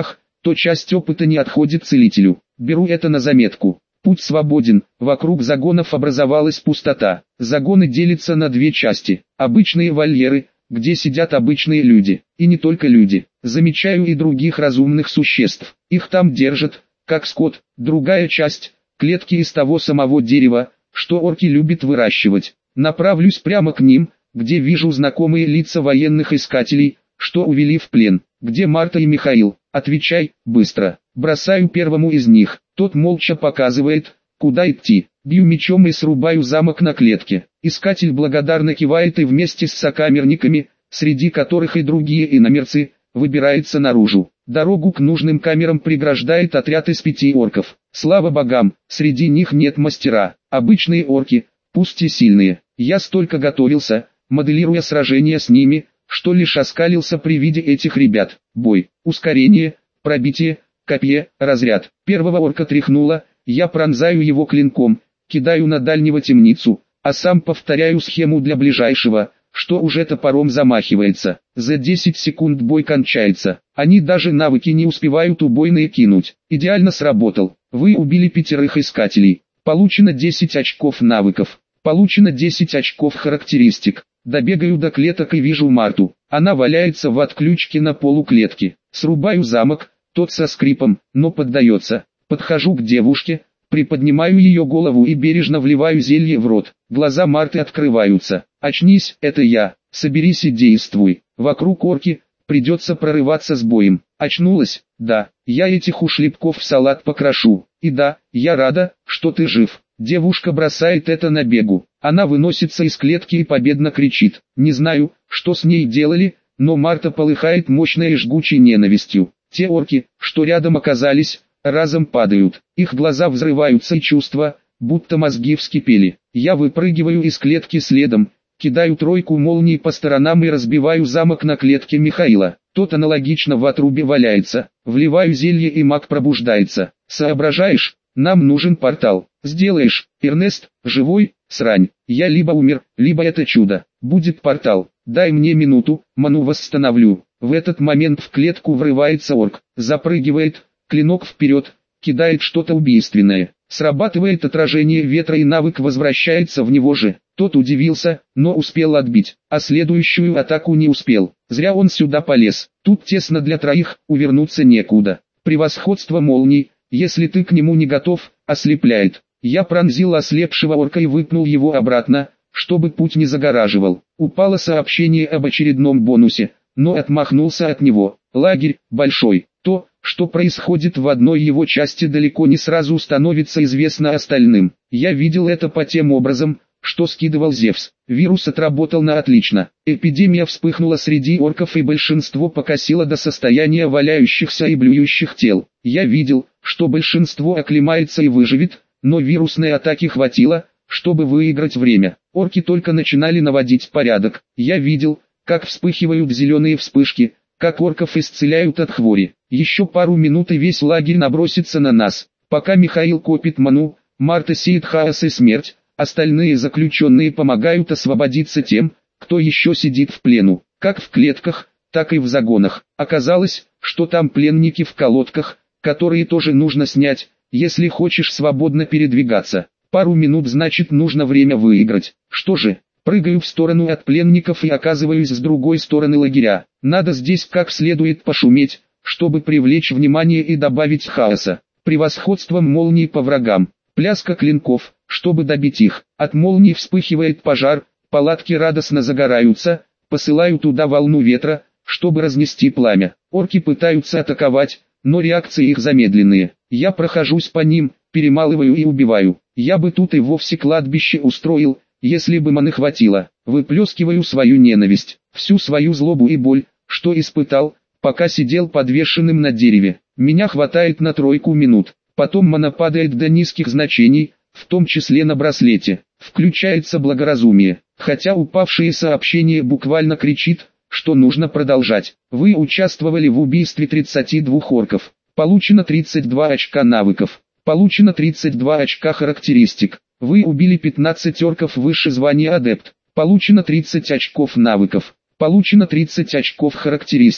то часть опыта не отходит целителю. Беру это на заметку. Путь свободен, вокруг загонов образовалась пустота. Загоны делятся на две части. Обычные вольеры, где сидят обычные люди, и не только люди. Замечаю и других разумных существ. Их там держат, как скот. Другая часть – клетки из того самого дерева, что орки любят выращивать. Направлюсь прямо к ним, где вижу знакомые лица военных искателей, что увели в плен. Где Марта и Михаил? Отвечай, быстро. Бросаю первому из них. Тот молча показывает, куда идти. Бью мечом и срубаю замок на клетке. Искатель благодарно кивает и вместе с сокамерниками, среди которых и другие иномерцы, выбирается наружу. Дорогу к нужным камерам преграждает отряд из пяти орков. Слава богам, среди них нет мастера. Обычные орки, пусть и сильные. Я столько готовился, моделируя сражение с ними, что лишь оскалился при виде этих ребят. Бой, ускорение, пробитие, копье, разряд. Первого орка тряхнуло, я пронзаю его клинком, кидаю на дальнего темницу, а сам повторяю схему для ближайшего, что уже топором замахивается. За десять секунд бой кончается. Они даже навыки не успевают убойные кинуть. Идеально сработал. Вы убили пятерых искателей. Получено десять очков навыков. Получено десять очков характеристик. Добегаю до клеток и вижу Марту. Она валяется в отключке на полу клетки. Срубаю замок, тот со скрипом, но поддается. Подхожу к девушке, приподнимаю ее голову и бережно вливаю зелье в рот. Глаза Марты открываются. Очнись, это я. Соберись и действуй. Вокруг орки, придется прорываться с боем. Очнулась? Да. Я этих ушлепков в салат покрошу. И да, я рада, что ты жив. Девушка бросает это на бегу. Она выносится из клетки и победно кричит. Не знаю, что с ней делали, но Марта полыхает мощной и жгучей ненавистью. Те орки, что рядом оказались, разом падают. Их глаза взрываются и чувства, будто мозги вскипели. Я выпрыгиваю из клетки следом, кидаю тройку молний по сторонам и разбиваю замок на клетке Михаила. Тот аналогично в отрубе валяется. Вливаю зелье и маг пробуждается. Соображаешь? Нам нужен портал. Сделаешь, Эрнест, живой, срань. Я либо умер, либо это чудо. Будет портал. Дай мне минуту, ману восстановлю. В этот момент в клетку врывается орк. Запрыгивает, клинок вперед, кидает что-то убийственное. Срабатывает отражение ветра и навык возвращается в него же. Тот удивился, но успел отбить, а следующую атаку не успел. Зря он сюда полез. Тут тесно для троих, увернуться некуда. Превосходство молний, если ты к нему не готов, ослепляет. Я пронзил ослепшего орка и выпнул его обратно, чтобы путь не загораживал. Упало сообщение об очередном бонусе, но отмахнулся от него. Лагерь, большой. То, что происходит в одной его части, далеко не сразу становится известно остальным. Я видел это по тем образом, что скидывал Зевс. Вирус отработал на отлично. Эпидемия вспыхнула среди орков и большинство покосило до состояния валяющихся и блюющих тел. Я видел, что большинство оклемается и выживет, но вирусной атаки хватило, чтобы выиграть время. Орки только начинали наводить порядок. Я видел, как вспыхивают зеленые вспышки, как орков исцеляют от хвори. Еще пару минут и весь лагерь набросится на нас. Пока Михаил копит ману, Марта сеет хаос и смерть, остальные заключенные помогают освободиться тем, кто еще сидит в плену, как в клетках, так и в загонах. Оказалось, что там пленники в колодках, которые тоже нужно снять, если хочешь свободно передвигаться. Пару минут значит нужно время выиграть. Что же, прыгаю в сторону от пленников и оказываюсь с другой стороны лагеря. Надо здесь как следует пошуметь, чтобы привлечь внимание и добавить хаоса. Превосходством молний по врагам. Пляска клинков, чтобы добить их. От молний вспыхивает пожар, палатки радостно загораются, посылаю туда волну ветра, чтобы разнести пламя. Орки пытаются атаковать, но реакции их замедленные. Я прохожусь по ним, перемалываю и убиваю. Я бы тут и вовсе кладбище устроил, если бы маны хватило. Выплескиваю свою ненависть, всю свою злобу и боль, что испытал, пока сидел подвешенным на дереве. Меня хватает на тройку минут. Потом мана падает до низких значений, в том числе на браслете. Включается благоразумие, хотя упавшее сообщение буквально кричит, что нужно продолжать. Вы участвовали в убийстве тридцати двух орков. Получено тридцать два очка навыков. Получено тридцать два очка характеристик. Вы убили пятнадцать орков выше звания адепт. Получено тридцать очков навыков. Получено тридцать очков характеристик.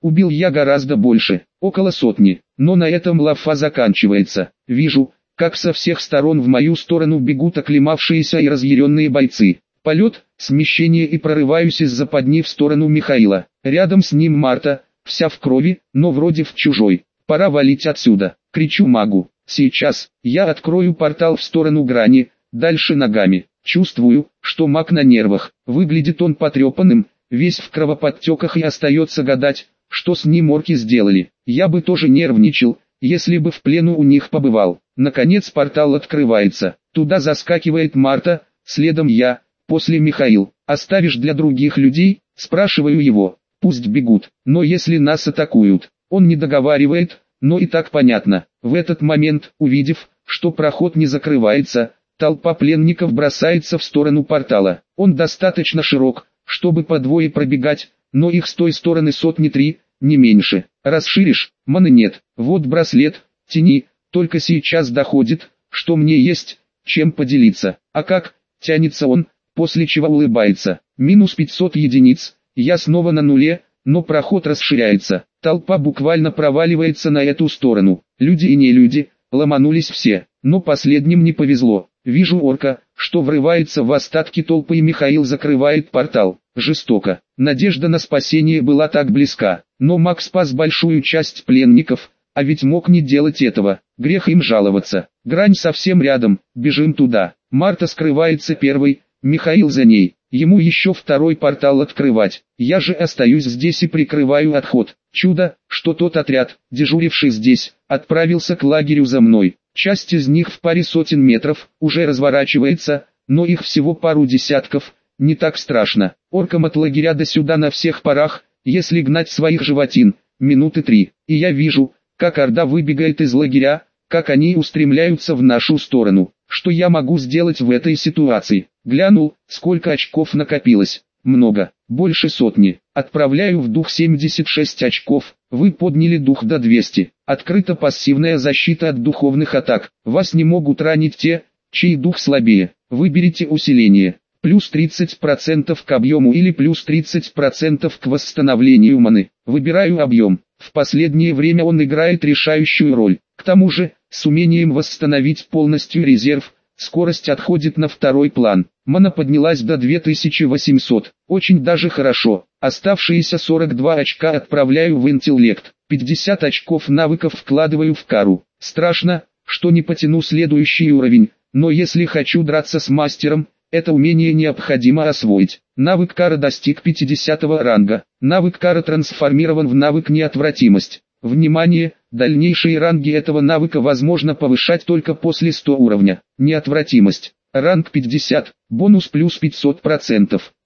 Убил я гораздо больше, около сотни, но на этом лафа заканчивается. Вижу, как со всех сторон в мою сторону бегут оклемавшиеся и разъяренные бойцы. Полет, смещение и прорываюсь из западни в сторону Михаила. Рядом с ним Марта, вся в крови, но вроде в чужой. Пора валить отсюда, кричу магу. Сейчас, я открою портал в сторону грани, дальше ногами. Чувствую, что маг на нервах, выглядит он потрепанным, весь в кровоподтеках и остается гадать, что с ним орки сделали. Я бы тоже нервничал, если бы в плену у них побывал. Наконец портал открывается, туда заскакивает Марта, следом я, после Михаил. Оставишь для других людей, спрашиваю его, пусть бегут, но если нас атакуют. Он не договаривает, но и так понятно. В этот момент, увидев, что проход не закрывается, толпа пленников бросается в сторону портала. Он достаточно широк, чтобы по двое пробегать, но их с той стороны сотни три, не меньше. Расширишь, маны нет, вот браслет, тяни, только сейчас доходит, что мне есть, чем поделиться. А как, тянется он, после чего улыбается. Минус пятьсот единиц, я снова на нуле, но проход расширяется. Толпа буквально проваливается на эту сторону. Люди и не люди, ломанулись все, но последним не повезло. Вижу орка, что врывается в остатки толпы, и Михаил закрывает портал. Жестоко. Надежда на спасение была так близка, но маг спас большую часть пленников, а ведь мог не делать этого. Грех им жаловаться. Грань совсем рядом, бежим туда. Марта скрывается первой, Михаил за ней. Ему еще второй портал открывать. Я же остаюсь здесь и прикрываю отход. Чудо, что тот отряд, дежуривший здесь, отправился к лагерю за мной. Часть из них в паре сотен метров, уже разворачивается, но их всего пару десятков, не так страшно. Оркам от лагеря до сюда на всех парах, если гнать своих животин, минуты три. И я вижу, как орда выбегает из лагеря, как они устремляются в нашу сторону. Что я могу сделать в этой ситуации? Глянул, сколько очков накопилось. Много, больше сотни. Отправляю в дух семьдесят шесть очков, вы подняли дух до двухсот. Открыта пассивная защита от духовных атак. Вас не могут ранить те, чей дух слабее. Выберите усиление. Плюс тридцать процентов к объему или плюс тридцать процентов к восстановлению маны. Выбираю объем. В последнее время он играет решающую роль. К тому же, с умением восстановить полностью резерв, скорость отходит на второй план. Мана поднялась до две тысячи восьмисот. Очень даже хорошо. Оставшиеся сорок два очка отправляю в интеллект. пятьдесят очков навыков вкладываю в кару. Страшно, что не потяну следующий уровень, но если хочу драться с мастером, это умение необходимо освоить. Навык кара достиг пятидесятого ранга. Навык кара трансформирован в навык неотвратимость. Внимание! Дальнейшие ранги этого навыка возможно повышать только после ста уровня. Неотвратимость. Ранг пятьдесят. Бонус плюс пятьсот процентов.